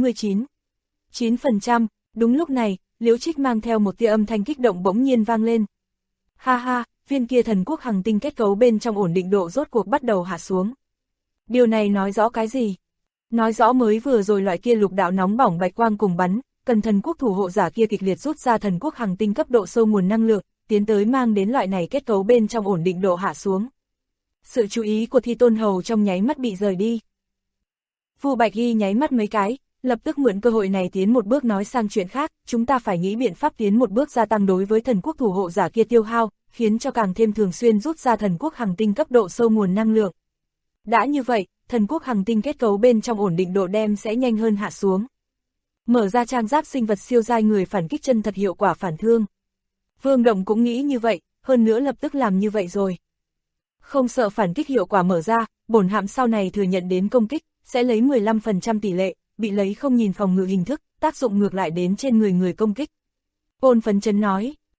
99%. Đúng lúc này, Liễu Trích mang theo một tia âm thanh kích động bỗng nhiên vang lên. Ha ha, viên kia thần quốc hành tinh kết cấu bên trong ổn định độ rốt cuộc bắt đầu hạ xuống. Điều này nói rõ cái gì? Nói rõ mới vừa rồi loại kia lục đạo nóng bỏng bạch quang cùng bắn, cần thần quốc thủ hộ giả kia kịch liệt rút ra thần quốc hành tinh cấp độ sâu nguồn năng lượng, tiến tới mang đến loại này kết cấu bên trong ổn định độ hạ xuống. Sự chú ý của Thi Tôn Hầu trong nháy mắt bị rời đi. Vu Bạch Y nháy mắt mấy cái, lập tức mượn cơ hội này tiến một bước nói sang chuyện khác, chúng ta phải nghĩ biện pháp tiến một bước gia tăng đối với thần quốc thủ hộ giả kia tiêu hao, khiến cho càng thêm thường xuyên rút ra thần quốc hành tinh cấp độ sâu nguồn năng lượng. Đã như vậy, thần quốc hành tinh kết cấu bên trong ổn định độ đem sẽ nhanh hơn hạ xuống. Mở ra trang giáp sinh vật siêu giai người phản kích chân thật hiệu quả phản thương. Vương Động cũng nghĩ như vậy, hơn nữa lập tức làm như vậy rồi. Không sợ phản kích hiệu quả mở ra, bổn hạm sau này thừa nhận đến công kích, sẽ lấy 15% tỷ lệ, bị lấy không nhìn phòng ngự hình thức, tác dụng ngược lại đến trên người công kích. Ôn phấn chấn nói,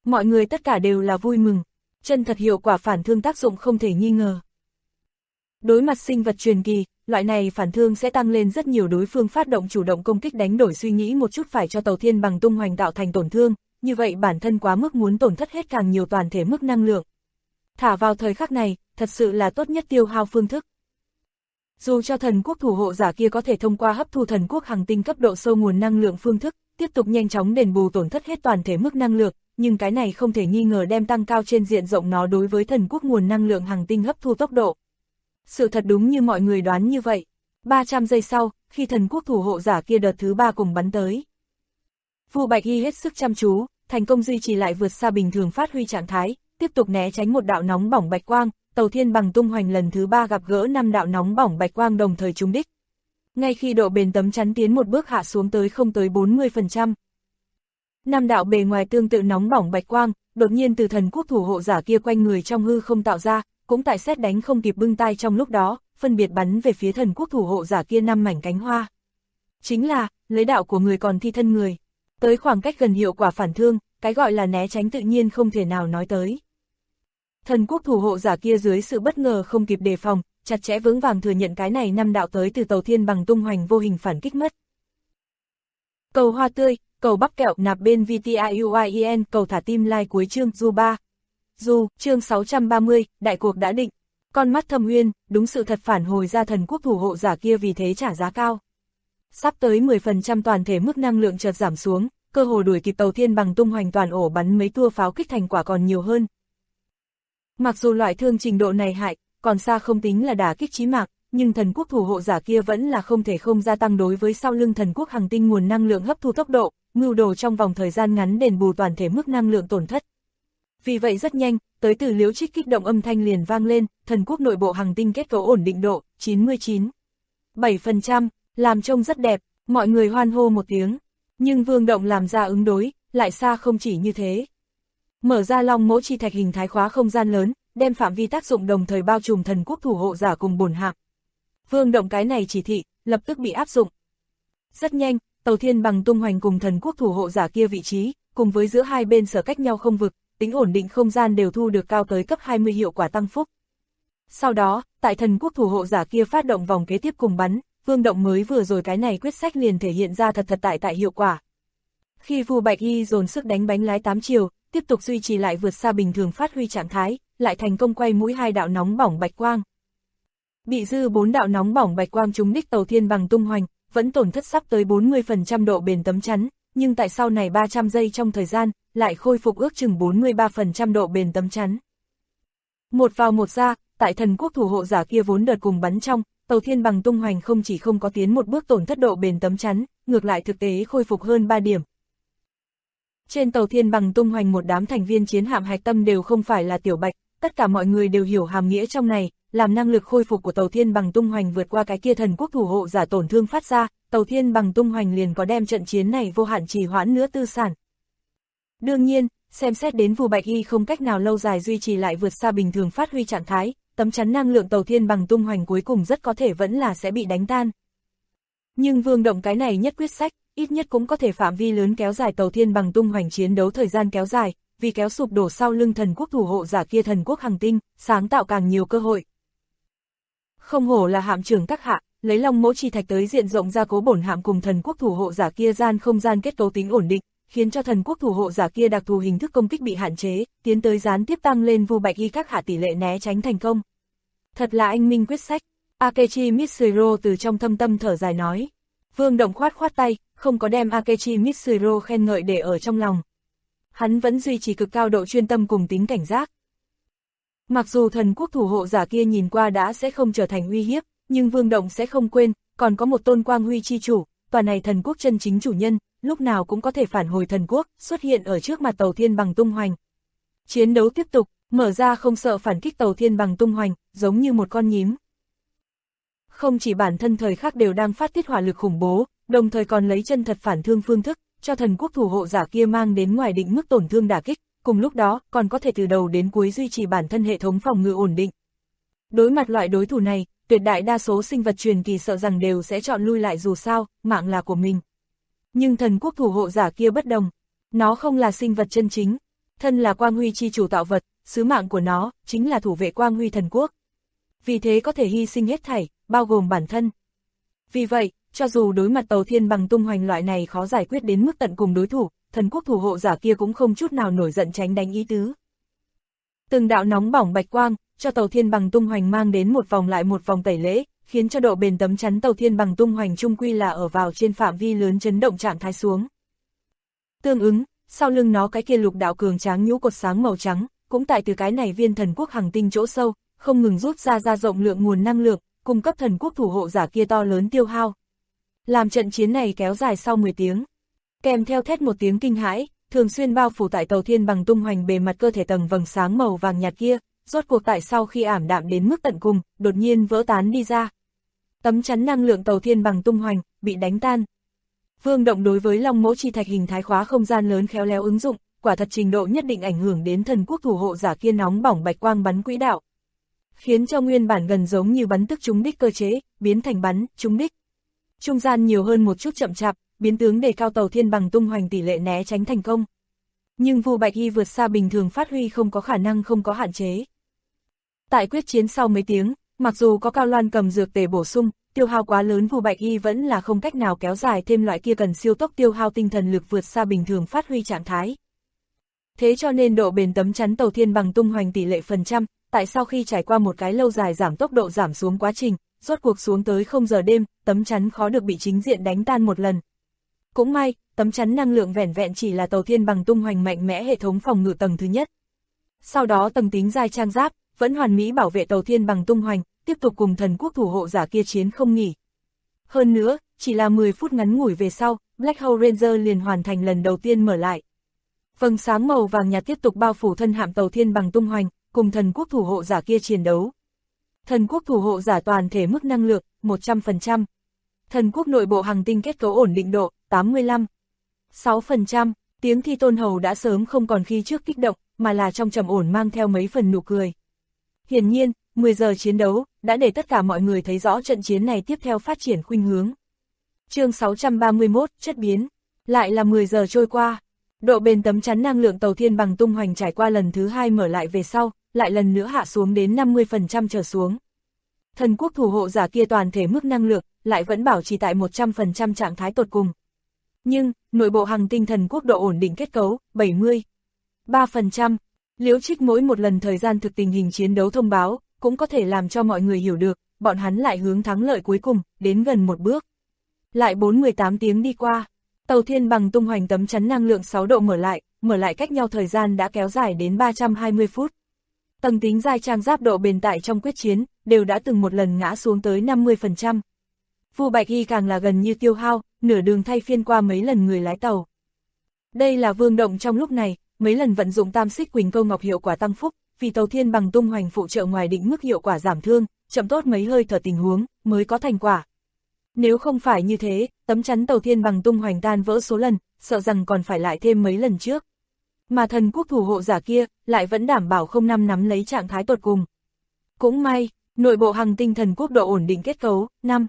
Mọi người tất cả đều là vui mừng, chân thật hiệu quả phản thương tác dụng không thể nghi ngờ. Đối mặt sinh vật truyền kỳ, loại này phản thương sẽ tăng lên rất nhiều đối phương phát động chủ động công kích đánh đổi suy nghĩ một chút phải cho Tàu Thiên Bằng tung hoành tạo thành tổn thương, như vậy bản thân quá mức muốn tổn thất hết càng nhiều toàn thể mức năng lượng. Thả vào thời khắc này, thật sự là tốt nhất tiêu hao phương thức. Dù cho thần quốc thủ hộ giả kia có thể thông qua hấp thu thần quốc hành tinh cấp độ sâu nguồn năng lượng phương thức, tiếp tục nhanh chóng đền bù tổn thất hết toàn thể mức năng lượng, nhưng cái này không thể nghi ngờ đem tăng cao trên diện rộng nó đối với thần quốc nguồn năng lượng hành tinh hấp thu tốc độ. Sự thật đúng như mọi người đoán như vậy. 300 giây sau, khi thần quốc thủ hộ giả kia đợt thứ 3 cùng bắn tới. Vu Bạch Y hết sức chăm chú, thành công duy trì lại vượt xa bình thường phát huy trạng thái, tiếp tục né tránh một đạo nóng bỏng bạch quang, Tàu Thiên Bằng tung hoành lần thứ 3 gặp gỡ 5 đạo nóng bỏng bạch quang đồng thời trúng đích. Ngay khi độ bền tấm chắn tiến một bước hạ xuống tới không tới 40%. 5 đạo bề ngoài tương tự nóng bỏng bạch quang, đột nhiên từ thần quốc thủ hộ giả kia quanh người trong hư không tạo ra, cũng tại sét đánh không kịp bưng tay trong lúc đó, phân biệt bắn về phía thần quốc thủ hộ giả kia 5 mảnh cánh hoa. Chính là, lấy đạo của người còn thi thân người. Tới khoảng cách gần hiệu quả phản thương, cái gọi là né tránh tự nhiên không thể nào nói tới. Thần quốc thủ hộ giả kia dưới sự bất ngờ không kịp đề phòng, chặt chẽ vững vàng thừa nhận cái này 5 đạo tới từ Tàu Thiên Bằng tung hoành vô hình phản kích mất. Cầu hoa tươi, cầu bắp kẹo nạp bên VTIUIEN, cầu thả tim like cuối chương Du 3. Du, chương 630, đại cuộc đã định. Con mắt Thâm Uyên, đúng sự thật phản hồi ra thần quốc thủ hộ giả kia vì thế trả giá cao. Sắp tới 10% toàn thể mức năng lượng chợt giảm xuống, cơ hồ đuổi kịp Tàu Thiên Bằng tung hoành toàn ổ bắn mấy tua pháo kích thành quả còn nhiều hơn. Mặc dù loại thương trình độ này hại, còn xa không tính là đả kích chí mạng, nhưng thần quốc thủ hộ giả kia vẫn là không thể không gia tăng đối với sau lưng thần quốc hành tinh nguồn năng lượng hấp thu tốc độ, mưu đồ trong vòng thời gian ngắn đền bù toàn thể mức năng lượng tổn thất. Vì vậy rất nhanh, tới từ Liễu Trích kích động âm thanh liền vang lên, thần quốc nội bộ hành tinh kết cấu ổn định độ, 99,7%, làm trông rất đẹp, mọi người hoan hô một tiếng. Nhưng Vương Động làm ra ứng đối, lại xa không chỉ như thế. Mở ra long mỗ chi thạch hình thái khóa không gian lớn, đem phạm vi tác dụng đồng thời bao trùm thần quốc thủ hộ giả cùng bổn hạm. Vương Động cái này chỉ thị, lập tức bị áp dụng. Rất nhanh, Tàu Thiên Bằng tung hoành cùng thần quốc thủ hộ giả kia vị trí, cùng với giữa hai bên sở cách nhau không vực, tính ổn định không gian đều thu được cao tới cấp 20 hiệu quả tăng phúc. Sau đó, tại thần quốc thủ hộ giả kia phát động vòng kế tiếp cùng bắn, Vương Động mới vừa rồi cái này quyết sách liền thể hiện ra thật tại hiệu quả. Khi Vu Bạch Y dồn sức đánh bánh lái 8 chiều, tiếp tục duy trì lại vượt xa bình thường phát huy trạng thái, lại thành công quay mũi 2 đạo nóng bỏng bạch quang. Bị dư 4 đạo nóng bỏng bạch quang trúng đích Tàu Thiên Bằng tung hoành, vẫn tổn thất sắp tới 40% độ bền tấm chắn, nhưng tại sau này 300 giây trong thời gian, lại khôi phục ước chừng 43% độ bền tấm chắn. Một vào một ra, tại thần quốc thủ hộ giả kia vốn đợt cùng bắn trong, Tàu Thiên Bằng tung hoành không chỉ không có tiến một bước tổn thất độ bền tấm chắn, ngược lại thực tế khôi phục hơn 3 điểm. Trên Tàu Thiên Bằng tung hoành một đám thành viên chiến hạm hạch tâm đều không phải là tiểu bạch, tất cả mọi người đều hiểu hàm nghĩa trong này, làm năng lực khôi phục của Tàu Thiên Bằng tung hoành vượt qua cái kia thần quốc thủ hộ giả tổn thương phát ra, Tàu Thiên Bằng tung hoành liền có đem trận chiến này vô hạn trì hoãn nữa tư sản. Đương nhiên, xem xét đến Vu Bạch Y không cách nào lâu dài duy trì lại vượt xa bình thường phát huy trạng thái, tấm chắn năng lượng Tàu Thiên Bằng tung hoành cuối cùng rất có thể vẫn là sẽ bị đánh tan. Nhưng Vương Động cái này nhất quyết sách, ít nhất cũng có thể phạm vi lớn kéo dài Tàu Thiên Bằng tung hoành chiến đấu thời gian kéo dài, vì kéo sụp đổ sau lưng thần quốc thủ hộ giả kia thần quốc hành tinh, sáng tạo càng nhiều cơ hội. Không hổ là hạm trưởng các hạ, lấy long mỗ chi thạch tới diện rộng gia cố bổn hạm cùng thần quốc thủ hộ giả kia gian không gian kết cấu tính ổn định, khiến cho thần quốc thủ hộ giả kia đặc thù hình thức công kích bị hạn chế, tiến tới gián tiếp tăng lên Vu Bạch Y các hạ tỷ lệ né tránh thành công. Thật là anh minh quyết sách, Akechi Mitsuhiro từ trong thâm tâm thở dài nói. Vương Động khoát tay, không có đem Akechi Mitsuhiro khen ngợi để ở trong lòng. Hắn vẫn duy trì cực cao độ chuyên tâm cùng tính cảnh giác. Mặc dù thần quốc thủ hộ giả kia nhìn qua đã sẽ không trở thành uy hiếp, nhưng Vương Động sẽ không quên, còn có một tôn quang huy chi chủ, tòa này thần quốc chân chính chủ nhân, lúc nào cũng có thể phản hồi thần quốc, xuất hiện ở trước mặt Tàu Thiên Bằng tung hoành. Chiến đấu tiếp tục, mở ra không sợ phản kích Tàu Thiên Bằng tung hoành, giống như một con nhím. Không chỉ bản thân thời khắc đều đang phát tiết hỏa lực khủng bố, đồng thời còn lấy chân thật phản thương phương thức, cho thần quốc thủ hộ giả kia mang đến ngoài định mức tổn thương đả kích, cùng lúc đó còn có thể từ đầu đến cuối duy trì bản thân hệ thống phòng ngự ổn định. Đối mặt loại đối thủ này, tuyệt đại đa số sinh vật truyền kỳ sợ rằng đều sẽ chọn lui lại dù sao, mạng là của mình. Nhưng thần quốc thủ hộ giả kia bất đồng, nó không là sinh vật chân chính. Thân là quang huy chi chủ tạo vật, sứ mạng của nó chính là thủ vệ quang huy thần quốc. Vì thế có thể hy sinh hết thảy, bao gồm bản thân. Vì vậy, cho dù đối mặt Tàu Thiên Bằng tung hoành loại này khó giải quyết đến mức tận cùng đối thủ, thần quốc thủ hộ giả kia cũng không chút nào nổi giận tránh đánh ý tứ. Từng đạo nóng bỏng bạch quang, cho Tàu Thiên Bằng tung hoành mang đến một vòng lại một vòng tẩy lễ, khiến cho độ bền tấm chắn Tàu Thiên Bằng tung hoành chung quy là ở vào trên phạm vi lớn chấn động trạng thái xuống. Tương ứng, sau lưng nó cái kia lục đạo cường tráng nhũ cột sáng màu trắng, cũng tại từ cái này viên thần quốc hành tinh chỗ sâu, không ngừng rút ra rộng lượng nguồn năng lượng, cung cấp thần quốc thủ hộ giả kia to lớn tiêu hao. Làm trận chiến này kéo dài sau 10 tiếng, kèm theo thét một tiếng kinh hãi, thường xuyên bao phủ tại Tàu Thiên Bằng tung hoành bề mặt cơ thể tầng vầng sáng màu vàng nhạt kia, rốt cuộc tại sau khi ảm đạm đến mức tận cùng, đột nhiên vỡ tán đi ra. Tấm chắn năng lượng Tàu Thiên Bằng tung hoành bị đánh tan. Vương Động đối với Long Mỗ chi thạch hình thái khóa không gian lớn khéo léo ứng dụng, quả thật trình độ nhất định ảnh hưởng đến thần quốc thủ hộ giả kia nóng bỏng bạch quang bắn quỹ đạo, khiến cho nguyên bản gần giống như bắn tức trúng đích cơ chế, biến thành bắn trúng đích. Trung gian nhiều hơn một chút chậm chạp, biến tướng đề cao Tàu Thiên Bằng tung hoành tỷ lệ né tránh thành công. Nhưng Vu Bạch Y vượt xa bình thường phát huy không có khả năng không có hạn chế. Tại quyết chiến sau mấy tiếng, mặc dù có Cao Loan cầm dược tề bổ sung, tiêu hao quá lớn Vu Bạch Y vẫn là không cách nào kéo dài thêm loại kia cần siêu tốc tiêu hao tinh thần lực vượt xa bình thường phát huy trạng thái. Thế cho nên độ bền tấm chắn Tàu Thiên Bằng tung hoành tỷ lệ phần trăm, tại sau khi trải qua một cái lâu dài giảm tốc độ giảm xuống quá trình, rốt cuộc xuống tới 0 giờ đêm, tấm chắn khó được bị chính diện đánh tan một lần. Cũng may, tấm chắn năng lượng vẻn vẹn chỉ là Tàu Thiên Bằng tung hoành mạnh mẽ hệ thống phòng ngự tầng thứ nhất. Sau đó tầng tính giai trang giáp, vẫn hoàn mỹ bảo vệ Tàu Thiên Bằng tung hoành, tiếp tục cùng thần quốc thủ hộ giả kia chiến không nghỉ. Hơn nữa, chỉ là 10 phút ngắn ngủi về sau, Black Hole Ranger liền hoàn thành lần đầu tiên mở lại. Vầng sáng màu vàng nhạt tiếp tục bao phủ thân hạm Tàu Thiên Bằng tung hoành, cùng thần quốc thủ hộ giả kia chiến đấu. Thần quốc thủ hộ giả toàn thể mức năng lượng, 100%. Thần quốc nội bộ hành tinh kết cấu ổn định độ, 85. 6%, tiếng Thi Tôn Hầu đã sớm không còn khi trước kích động, mà là trong trầm ổn mang theo mấy phần nụ cười. Hiển nhiên, 10 giờ chiến đấu, đã để tất cả mọi người thấy rõ trận chiến này tiếp theo phát triển khuynh hướng. Chương 631, chất biến. Lại là 10 giờ trôi qua. Độ bền tấm chắn năng lượng Tàu Thiên Bằng tung hoành trải qua lần thứ 2 mở lại về sau, lại lần nữa hạ xuống đến 50% trở xuống. Thần quốc thủ hộ giả kia toàn thể mức năng lượng, lại vẫn bảo trì tại 100% trạng thái tột cùng. Nhưng, nội bộ hành tinh thần quốc độ ổn định kết cấu, 73%. Liễu Trích mỗi một lần thời gian thực tình hình chiến đấu thông báo, cũng có thể làm cho mọi người hiểu được, bọn hắn lại hướng thắng lợi cuối cùng, đến gần một bước. Lại 4-18 tiếng đi qua, Tàu Thiên Bằng tung hoành tấm chắn năng lượng 6 độ mở lại cách nhau thời gian đã kéo dài đến 320 phút. Tầng tính giai trang giáp độ bền tại trong quyết chiến, đều đã từng một lần ngã xuống tới 50%. Vu Bạch Y càng là gần như tiêu hao, nửa đường thay phiên qua mấy lần người lái tàu. Đây là Vương Động trong lúc này, mấy lần vận dụng tam xích quỳnh câu ngọc hiệu quả tăng phúc, vì Tàu Thiên Bằng tung hoành phụ trợ ngoài định mức hiệu quả giảm thương, chậm tốt mấy hơi thở tình huống, mới có thành quả. Nếu không phải như thế, tấm chắn Tàu Thiên Bằng tung hoành tan vỡ số lần, sợ rằng còn phải lại thêm mấy lần trước. Mà thần quốc thủ hộ giả kia, lại vẫn đảm bảo không nắm lấy trạng thái tột cùng. Cũng may, nội bộ hành tinh thần quốc độ ổn định kết cấu,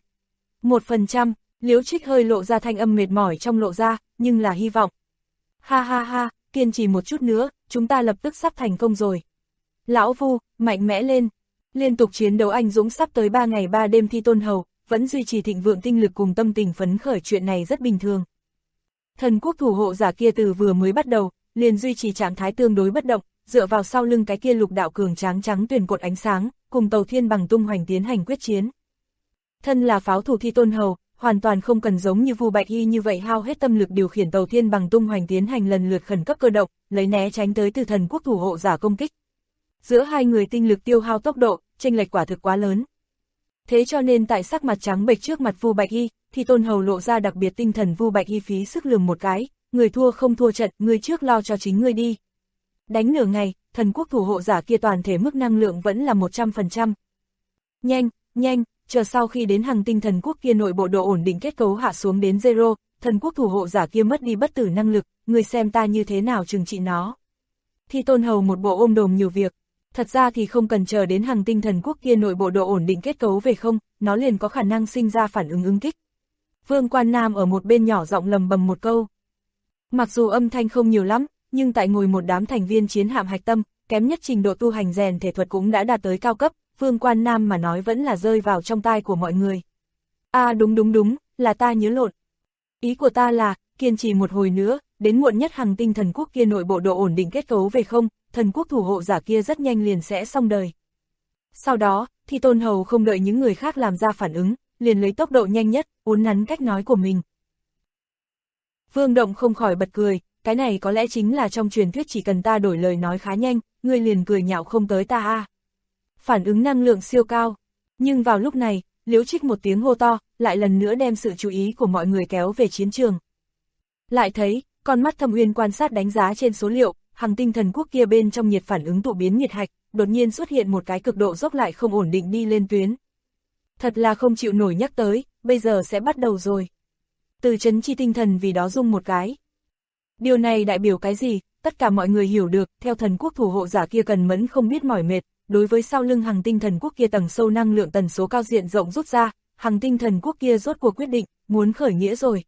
1%, Liễu Trích hơi lộ ra thanh âm mệt mỏi trong lộ ra, nhưng là hy vọng. Ha ha ha, kiên trì một chút nữa, chúng ta lập tức sắp thành công rồi. Lão Vu, mạnh mẽ lên. Liên tục chiến đấu anh dũng sắp tới 3 ngày 3 đêm Thi Tôn Hầu, vẫn duy trì thịnh vượng tinh lực cùng tâm tình phấn khởi, chuyện này rất bình thường. Thần quốc thủ hộ giả kia từ vừa mới bắt đầu, liền duy trì trạng thái tương đối bất động, dựa vào sau lưng cái kia lục đạo cường tráng trắng tuyền cột ánh sáng, cùng Tàu Thiên Bằng tung hoành tiến hành quyết chiến. Thân là pháo thủ Thi Tôn Hầu, hoàn toàn không cần giống như Vu Bạch Y như vậy hao hết tâm lực điều khiển Tàu Thiên Bằng tung hoành tiến hành lần lượt khẩn cấp cơ động, lấy né tránh tới từ thần quốc thủ hộ giả công kích. Giữa hai người tinh lực tiêu hao tốc độ, chênh lệch quả thực quá lớn. Thế cho nên tại sắc mặt trắng bệch trước mặt Vu Bạch Y, Thi Tôn Hầu lộ ra đặc biệt tinh thần. Vu Bạch Y phí sức lườm một cái, người thua không thua trận, người trước lo cho chính ngươi đi. Đánh nửa ngày, thần quốc thủ hộ giả kia toàn thể mức năng lượng vẫn là 100%. Nhanh, chờ sau khi đến hành tinh thần quốc kia nội bộ độ ổn định kết cấu hạ xuống đến 0, thần quốc thủ hộ giả kia mất đi bất tử năng lực, người xem ta như thế nào trừng trị nó. Thi Tôn Hầu một bộ ôm đồm nhiều việc, thật ra thì không cần chờ đến hành tinh thần quốc kia nội bộ độ ổn định kết cấu về không, nó liền có khả năng sinh ra phản ứng kích. Vương Quan Nam ở một bên nhỏ giọng lầm bầm một câu. Mặc dù âm thanh không nhiều lắm, nhưng tại ngồi một đám thành viên chiến hạm hạch tâm, kém nhất trình độ tu hành rèn thể thuật cũng đã đạt tới cao cấp, Vương Quan Nam mà nói vẫn là rơi vào trong tai của mọi người. Đúng, là ta nhớ lộn. Ý của ta là, kiên trì một hồi nữa, đến muộn nhất Hằng Tinh Thần Quốc kia nội bộ độ ổn định kết cấu về không, thần quốc thủ hộ giả kia rất nhanh liền sẽ xong đời. Sau đó, thì Tôn Hầu không đợi những người khác làm ra phản ứng, liền lấy tốc độ nhanh nhất, uốn nắn cách nói của mình. Vương Động không khỏi bật cười, cái này có lẽ chính là trong truyền thuyết chỉ cần ta đổi lời nói khá nhanh, ngươi liền cười nhạo không tới ta Phản ứng năng lượng siêu cao. Nhưng vào lúc này, Liễu Trích một tiếng hô to, lại lần nữa đem sự chú ý của mọi người kéo về chiến trường. Lại thấy, con mắt Thâm Uyên quan sát đánh giá trên số liệu, Hằng Tinh Thần Quốc kia bên trong nhiệt phản ứng tụ biến nhiệt hạch, đột nhiên xuất hiện một cái cực độ dốc lại không ổn định đi lên tuyến. Thật là không chịu nổi nhắc tới, bây giờ sẽ bắt đầu rồi. Từ chấn chi tinh thần vì đó rung một cái. Điều này đại biểu cái gì, tất cả mọi người hiểu được, theo thần quốc thủ hộ giả kia cần mẫn không biết mỏi mệt, đối với sau lưng Hằng Tinh Thần Quốc kia tầng sâu năng lượng tần số cao diện rộng rút ra, Hằng Tinh Thần Quốc kia rốt cuộc quyết định, muốn khởi nghĩa rồi.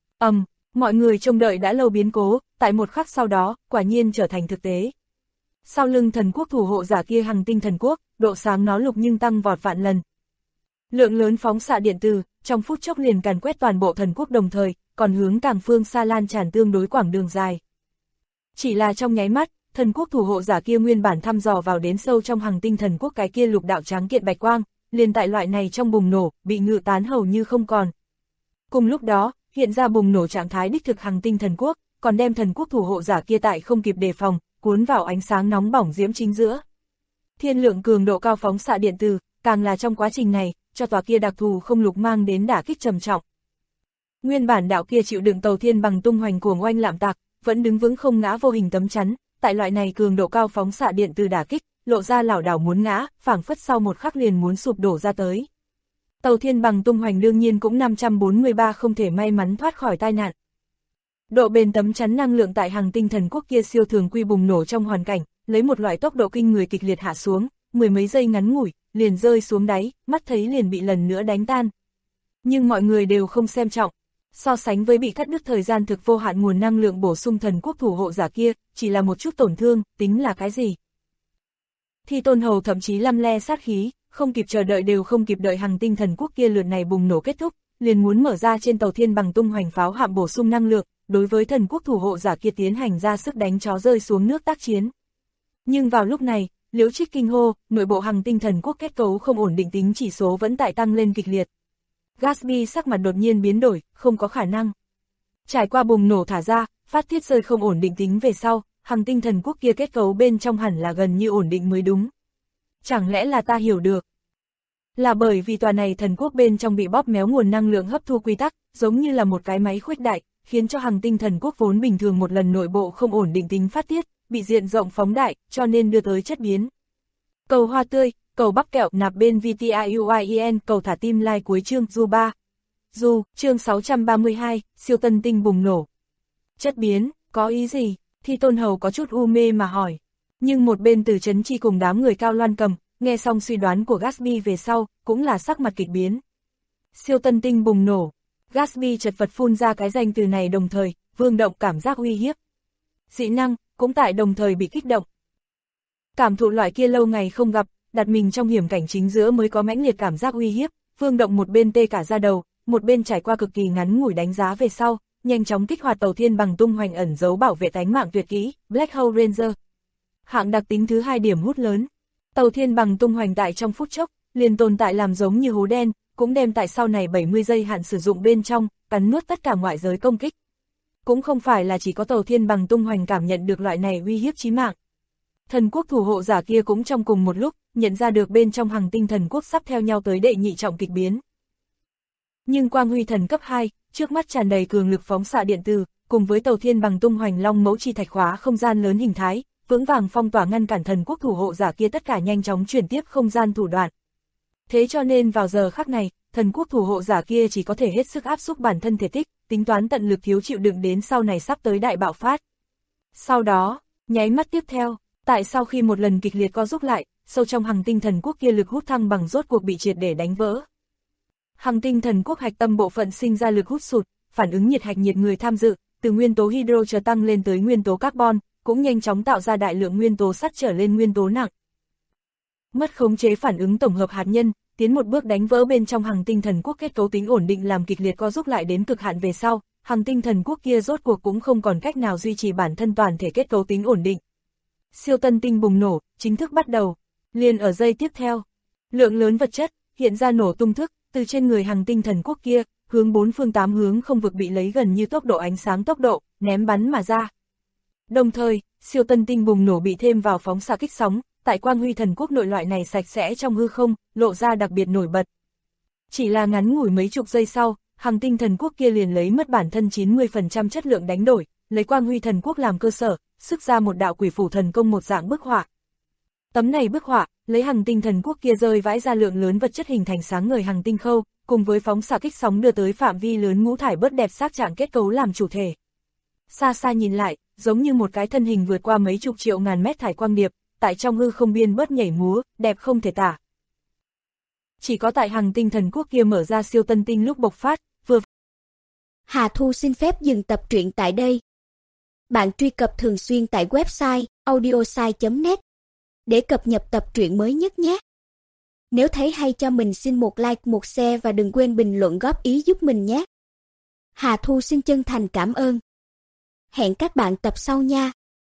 Mọi người trông đợi đã lâu biến cố, tại một khắc sau đó, quả nhiên trở thành thực tế. Sau lưng thần quốc thủ hộ giả kia Hằng Tinh Thần Quốc, độ sáng nó lục nhưng tăng vọt vạn lần. Lượng lớn phóng xạ điện từ, trong phút chốc liền càn quét toàn bộ thần quốc đồng thời, còn hướng càng phương xa lan tràn tương đối quảng đường dài. Chỉ là trong nháy mắt, thần quốc thủ hộ giả kia nguyên bản thăm dò vào đến sâu trong Hằng Tinh Thần Quốc cái kia lục đạo tráng kiện bạch quang, liền tại loại này trong bùng nổ, bị ngự tán hầu như không còn. Cùng lúc đó, hiện ra bùng nổ trạng thái đích thực Hằng Tinh Thần Quốc, còn đem thần quốc thủ hộ giả kia tại không kịp đề phòng, cuốn vào ánh sáng nóng bỏng diễm chính giữa. Thiên lượng cường độ cao phóng xạ điện từ, càng là trong quá trình này, cho tòa kia đặc thù không lục mang đến đả kích trầm trọng. Nguyên bản đạo kia chịu đựng tàu thiên bằng tung hoành của oanh lạm tạc, vẫn đứng vững không ngã vô hình tấm chắn, tại loại này cường độ cao phóng xạ điện từ đả kích, lộ ra lảo đảo muốn ngã, phảng phất sau một khắc liền muốn sụp đổ ra tới. Tàu thiên bằng tung hoành đương nhiên cũng 543 không thể may mắn thoát khỏi tai nạn. Độ bền tấm chắn năng lượng tại Hằng Tinh Thần Quốc kia siêu thường quy bùng nổ trong hoàn cảnh, lấy một loại tốc độ kinh người kịch liệt hạ xuống, mười mấy giây ngắn ngủi, liền rơi xuống đáy, mắt thấy liền bị lần nữa đánh tan. Nhưng mọi người đều không xem trọng, so sánh với bị cắt đứt thời gian thực vô hạn nguồn năng lượng bổ sung thần quốc thủ hộ giả kia, chỉ là một chút tổn thương, tính là cái gì? Thì Tôn Hầu thậm chí lăm le sát khí, không kịp chờ đợi đều không kịp đợi Hằng Tinh Thần Quốc kia lượt này bùng nổ kết thúc, liền muốn mở ra trên tàu thiên bằng tung hoành pháo hạm bổ sung năng lượng, đối với thần quốc thủ hộ giả kia tiến hành ra sức đánh chó rơi xuống nước tác chiến. Nhưng vào lúc này, Liễu Trích kinh hô, nội bộ Hằng Tinh Thần Quốc kết cấu không ổn định tính chỉ số vẫn tại tăng lên kịch liệt. Gatsby sắc mặt đột nhiên biến đổi, không có khả năng. Trải qua bùng nổ thả ra, phát tiết rơi không ổn định tính về sau, Hằng Tinh Thần Quốc kia kết cấu bên trong hẳn là gần như ổn định mới đúng. Chẳng lẽ là ta hiểu được? Là bởi vì tòa này thần quốc bên trong bị bóp méo nguồn năng lượng hấp thu quy tắc, giống như là một cái máy khuếch đại, khiến cho Hằng Tinh Thần Quốc vốn bình thường một lần nội bộ không ổn định tính phát tiết, bị diện rộng phóng đại, cho nên đưa tới chất biến. Cầu hoa tươi, cầu bắp kẹo nạp bên VTIUIEN, cầu thả tim like cuối chương Du 3. Du, chương 632, siêu tân tinh bùng nổ. Chất biến, có ý gì? Thì Tôn Hầu có chút u mê mà hỏi. Nhưng một bên Từ Chấn Chi cùng đám người Cao Loan Cầm, nghe xong suy đoán của Gatsby về sau, cũng là sắc mặt kịch biến. Siêu tân tinh bùng nổ. Gatsby chật vật phun ra cái danh từ này đồng thời, Vương Động cảm giác uy hiếp. Dị năng, cũng tại đồng thời bị kích động. Cảm thụ loại kia lâu ngày không gặp, đặt mình trong hiểm cảnh chính giữa mới có mãnh liệt cảm giác uy hiếp, Vương Động một bên tê cả da đầu, một bên trải qua cực kỳ ngắn ngủi đánh giá về sau, nhanh chóng kích hoạt tàu thiên bằng tung hoành ẩn giấu bảo vệ tánh mạng tuyệt kỹ, Black Hole Ranger. Hạng đặc tính thứ 2 điểm hút lớn. Tàu thiên bằng tung hoành tại trong phút chốc, liền tồn tại làm giống như hố đen, cũng đem tại sau này 70 giây hạn sử dụng bên trong, cắn nuốt tất cả ngoại giới công kích. Cũng không phải là chỉ có tàu thiên bằng tung hoành cảm nhận được loại này uy hiếp chí mạng. Thần quốc thủ hộ giả kia cũng trong cùng một lúc, nhận ra được bên trong Hằng Tinh Thần Quốc sắp theo nhau tới đệ nhị trọng kịch biến. Nhưng quang huy thần cấp 2, trước mắt tràn đầy cường lực phóng xạ điện từ, cùng với tàu thiên bằng tung hoành long mẫu chi thạch khóa không gian lớn hình thái, vững vàng phong tỏa ngăn cản thần quốc thủ hộ giả kia tất cả nhanh chóng chuyển tiếp không gian thủ đoạn. Thế cho nên vào giờ khắc này, thần quốc thủ hộ giả kia chỉ có thể hết sức áp xúc bản thân thể tích, tính toán tận lực thiếu chịu đựng đến sau này sắp tới đại bạo phát. Sau đó, nháy mắt tiếp theo, tại sau khi một lần kịch liệt co rút lại, sâu trong Hằng Tinh Thần Quốc kia lực hút thăng bằng rốt cuộc bị triệt để đánh vỡ. Hằng Tinh Thần Quốc hạch tâm bộ phận sinh ra lực hút sụt, phản ứng nhiệt hạch nhiệt người tham dự, từ nguyên tố hydro trở tăng lên tới nguyên tố carbon, cũng nhanh chóng tạo ra đại lượng nguyên tố sắt trở lên nguyên tố nặng. Mất khống chế phản ứng tổng hợp hạt nhân, tiến một bước đánh vỡ bên trong Hằng Tinh Thần Quốc kết cấu tính ổn định làm kịch liệt co rút lại đến cực hạn về sau, Hằng Tinh Thần Quốc kia rốt cuộc cũng không còn cách nào duy trì bản thân toàn thể kết cấu tính ổn định. Siêu tân tinh bùng nổ, chính thức bắt đầu. Liền ở giây tiếp theo, lượng lớn vật chất hiện ra nổ tung thức, từ trên người Hằng Tinh Thần Quốc kia, hướng bốn phương tám hướng không vực bị lấy gần như tốc độ ánh sáng tốc độ, ném bắn mà ra. Đồng thời, siêu tân tinh bùng nổ bị thêm vào phóng xạ kích sóng, tại Quang Huy Thần Quốc nội loại này sạch sẽ trong hư không, lộ ra đặc biệt nổi bật. Chỉ là ngắn ngủi mấy chục giây sau, Hằng Tinh Thần Quốc kia liền lấy mất bản thân 90% chất lượng đánh đổi, lấy Quang Huy Thần Quốc làm cơ sở, sức ra một đạo quỷ phủ thần công một dạng bức họa. Tấm này bức họa, lấy Hằng Tinh Thần Quốc kia rơi vãi ra lượng lớn vật chất hình thành sáng ngời Hằng Tinh Khâu, cùng với phóng xạ kích sóng đưa tới phạm vi lớn ngũ thải bớt đẹp xác trạng kết cấu làm chủ thể. Xa xa nhìn lại, giống như một cái thân hình vượt qua mấy chục triệu ngàn mét thải quang điệp, tại trong hư không biên bớt nhảy múa, đẹp không thể tả. Chỉ có tại Hằng Tinh Thần Quốc kia mở ra siêu tân tinh lúc bộc phát, vừa. Hà Thu xin phép dừng tập truyện tại đây. Bạn truy cập thường xuyên tại website audiosai.net để cập nhật tập truyện mới nhất nhé. Nếu thấy hay cho mình xin một like, một share và đừng quên bình luận góp ý giúp mình nhé. Hà Thu xin chân thành cảm ơn. Hẹn các bạn tập sau nha.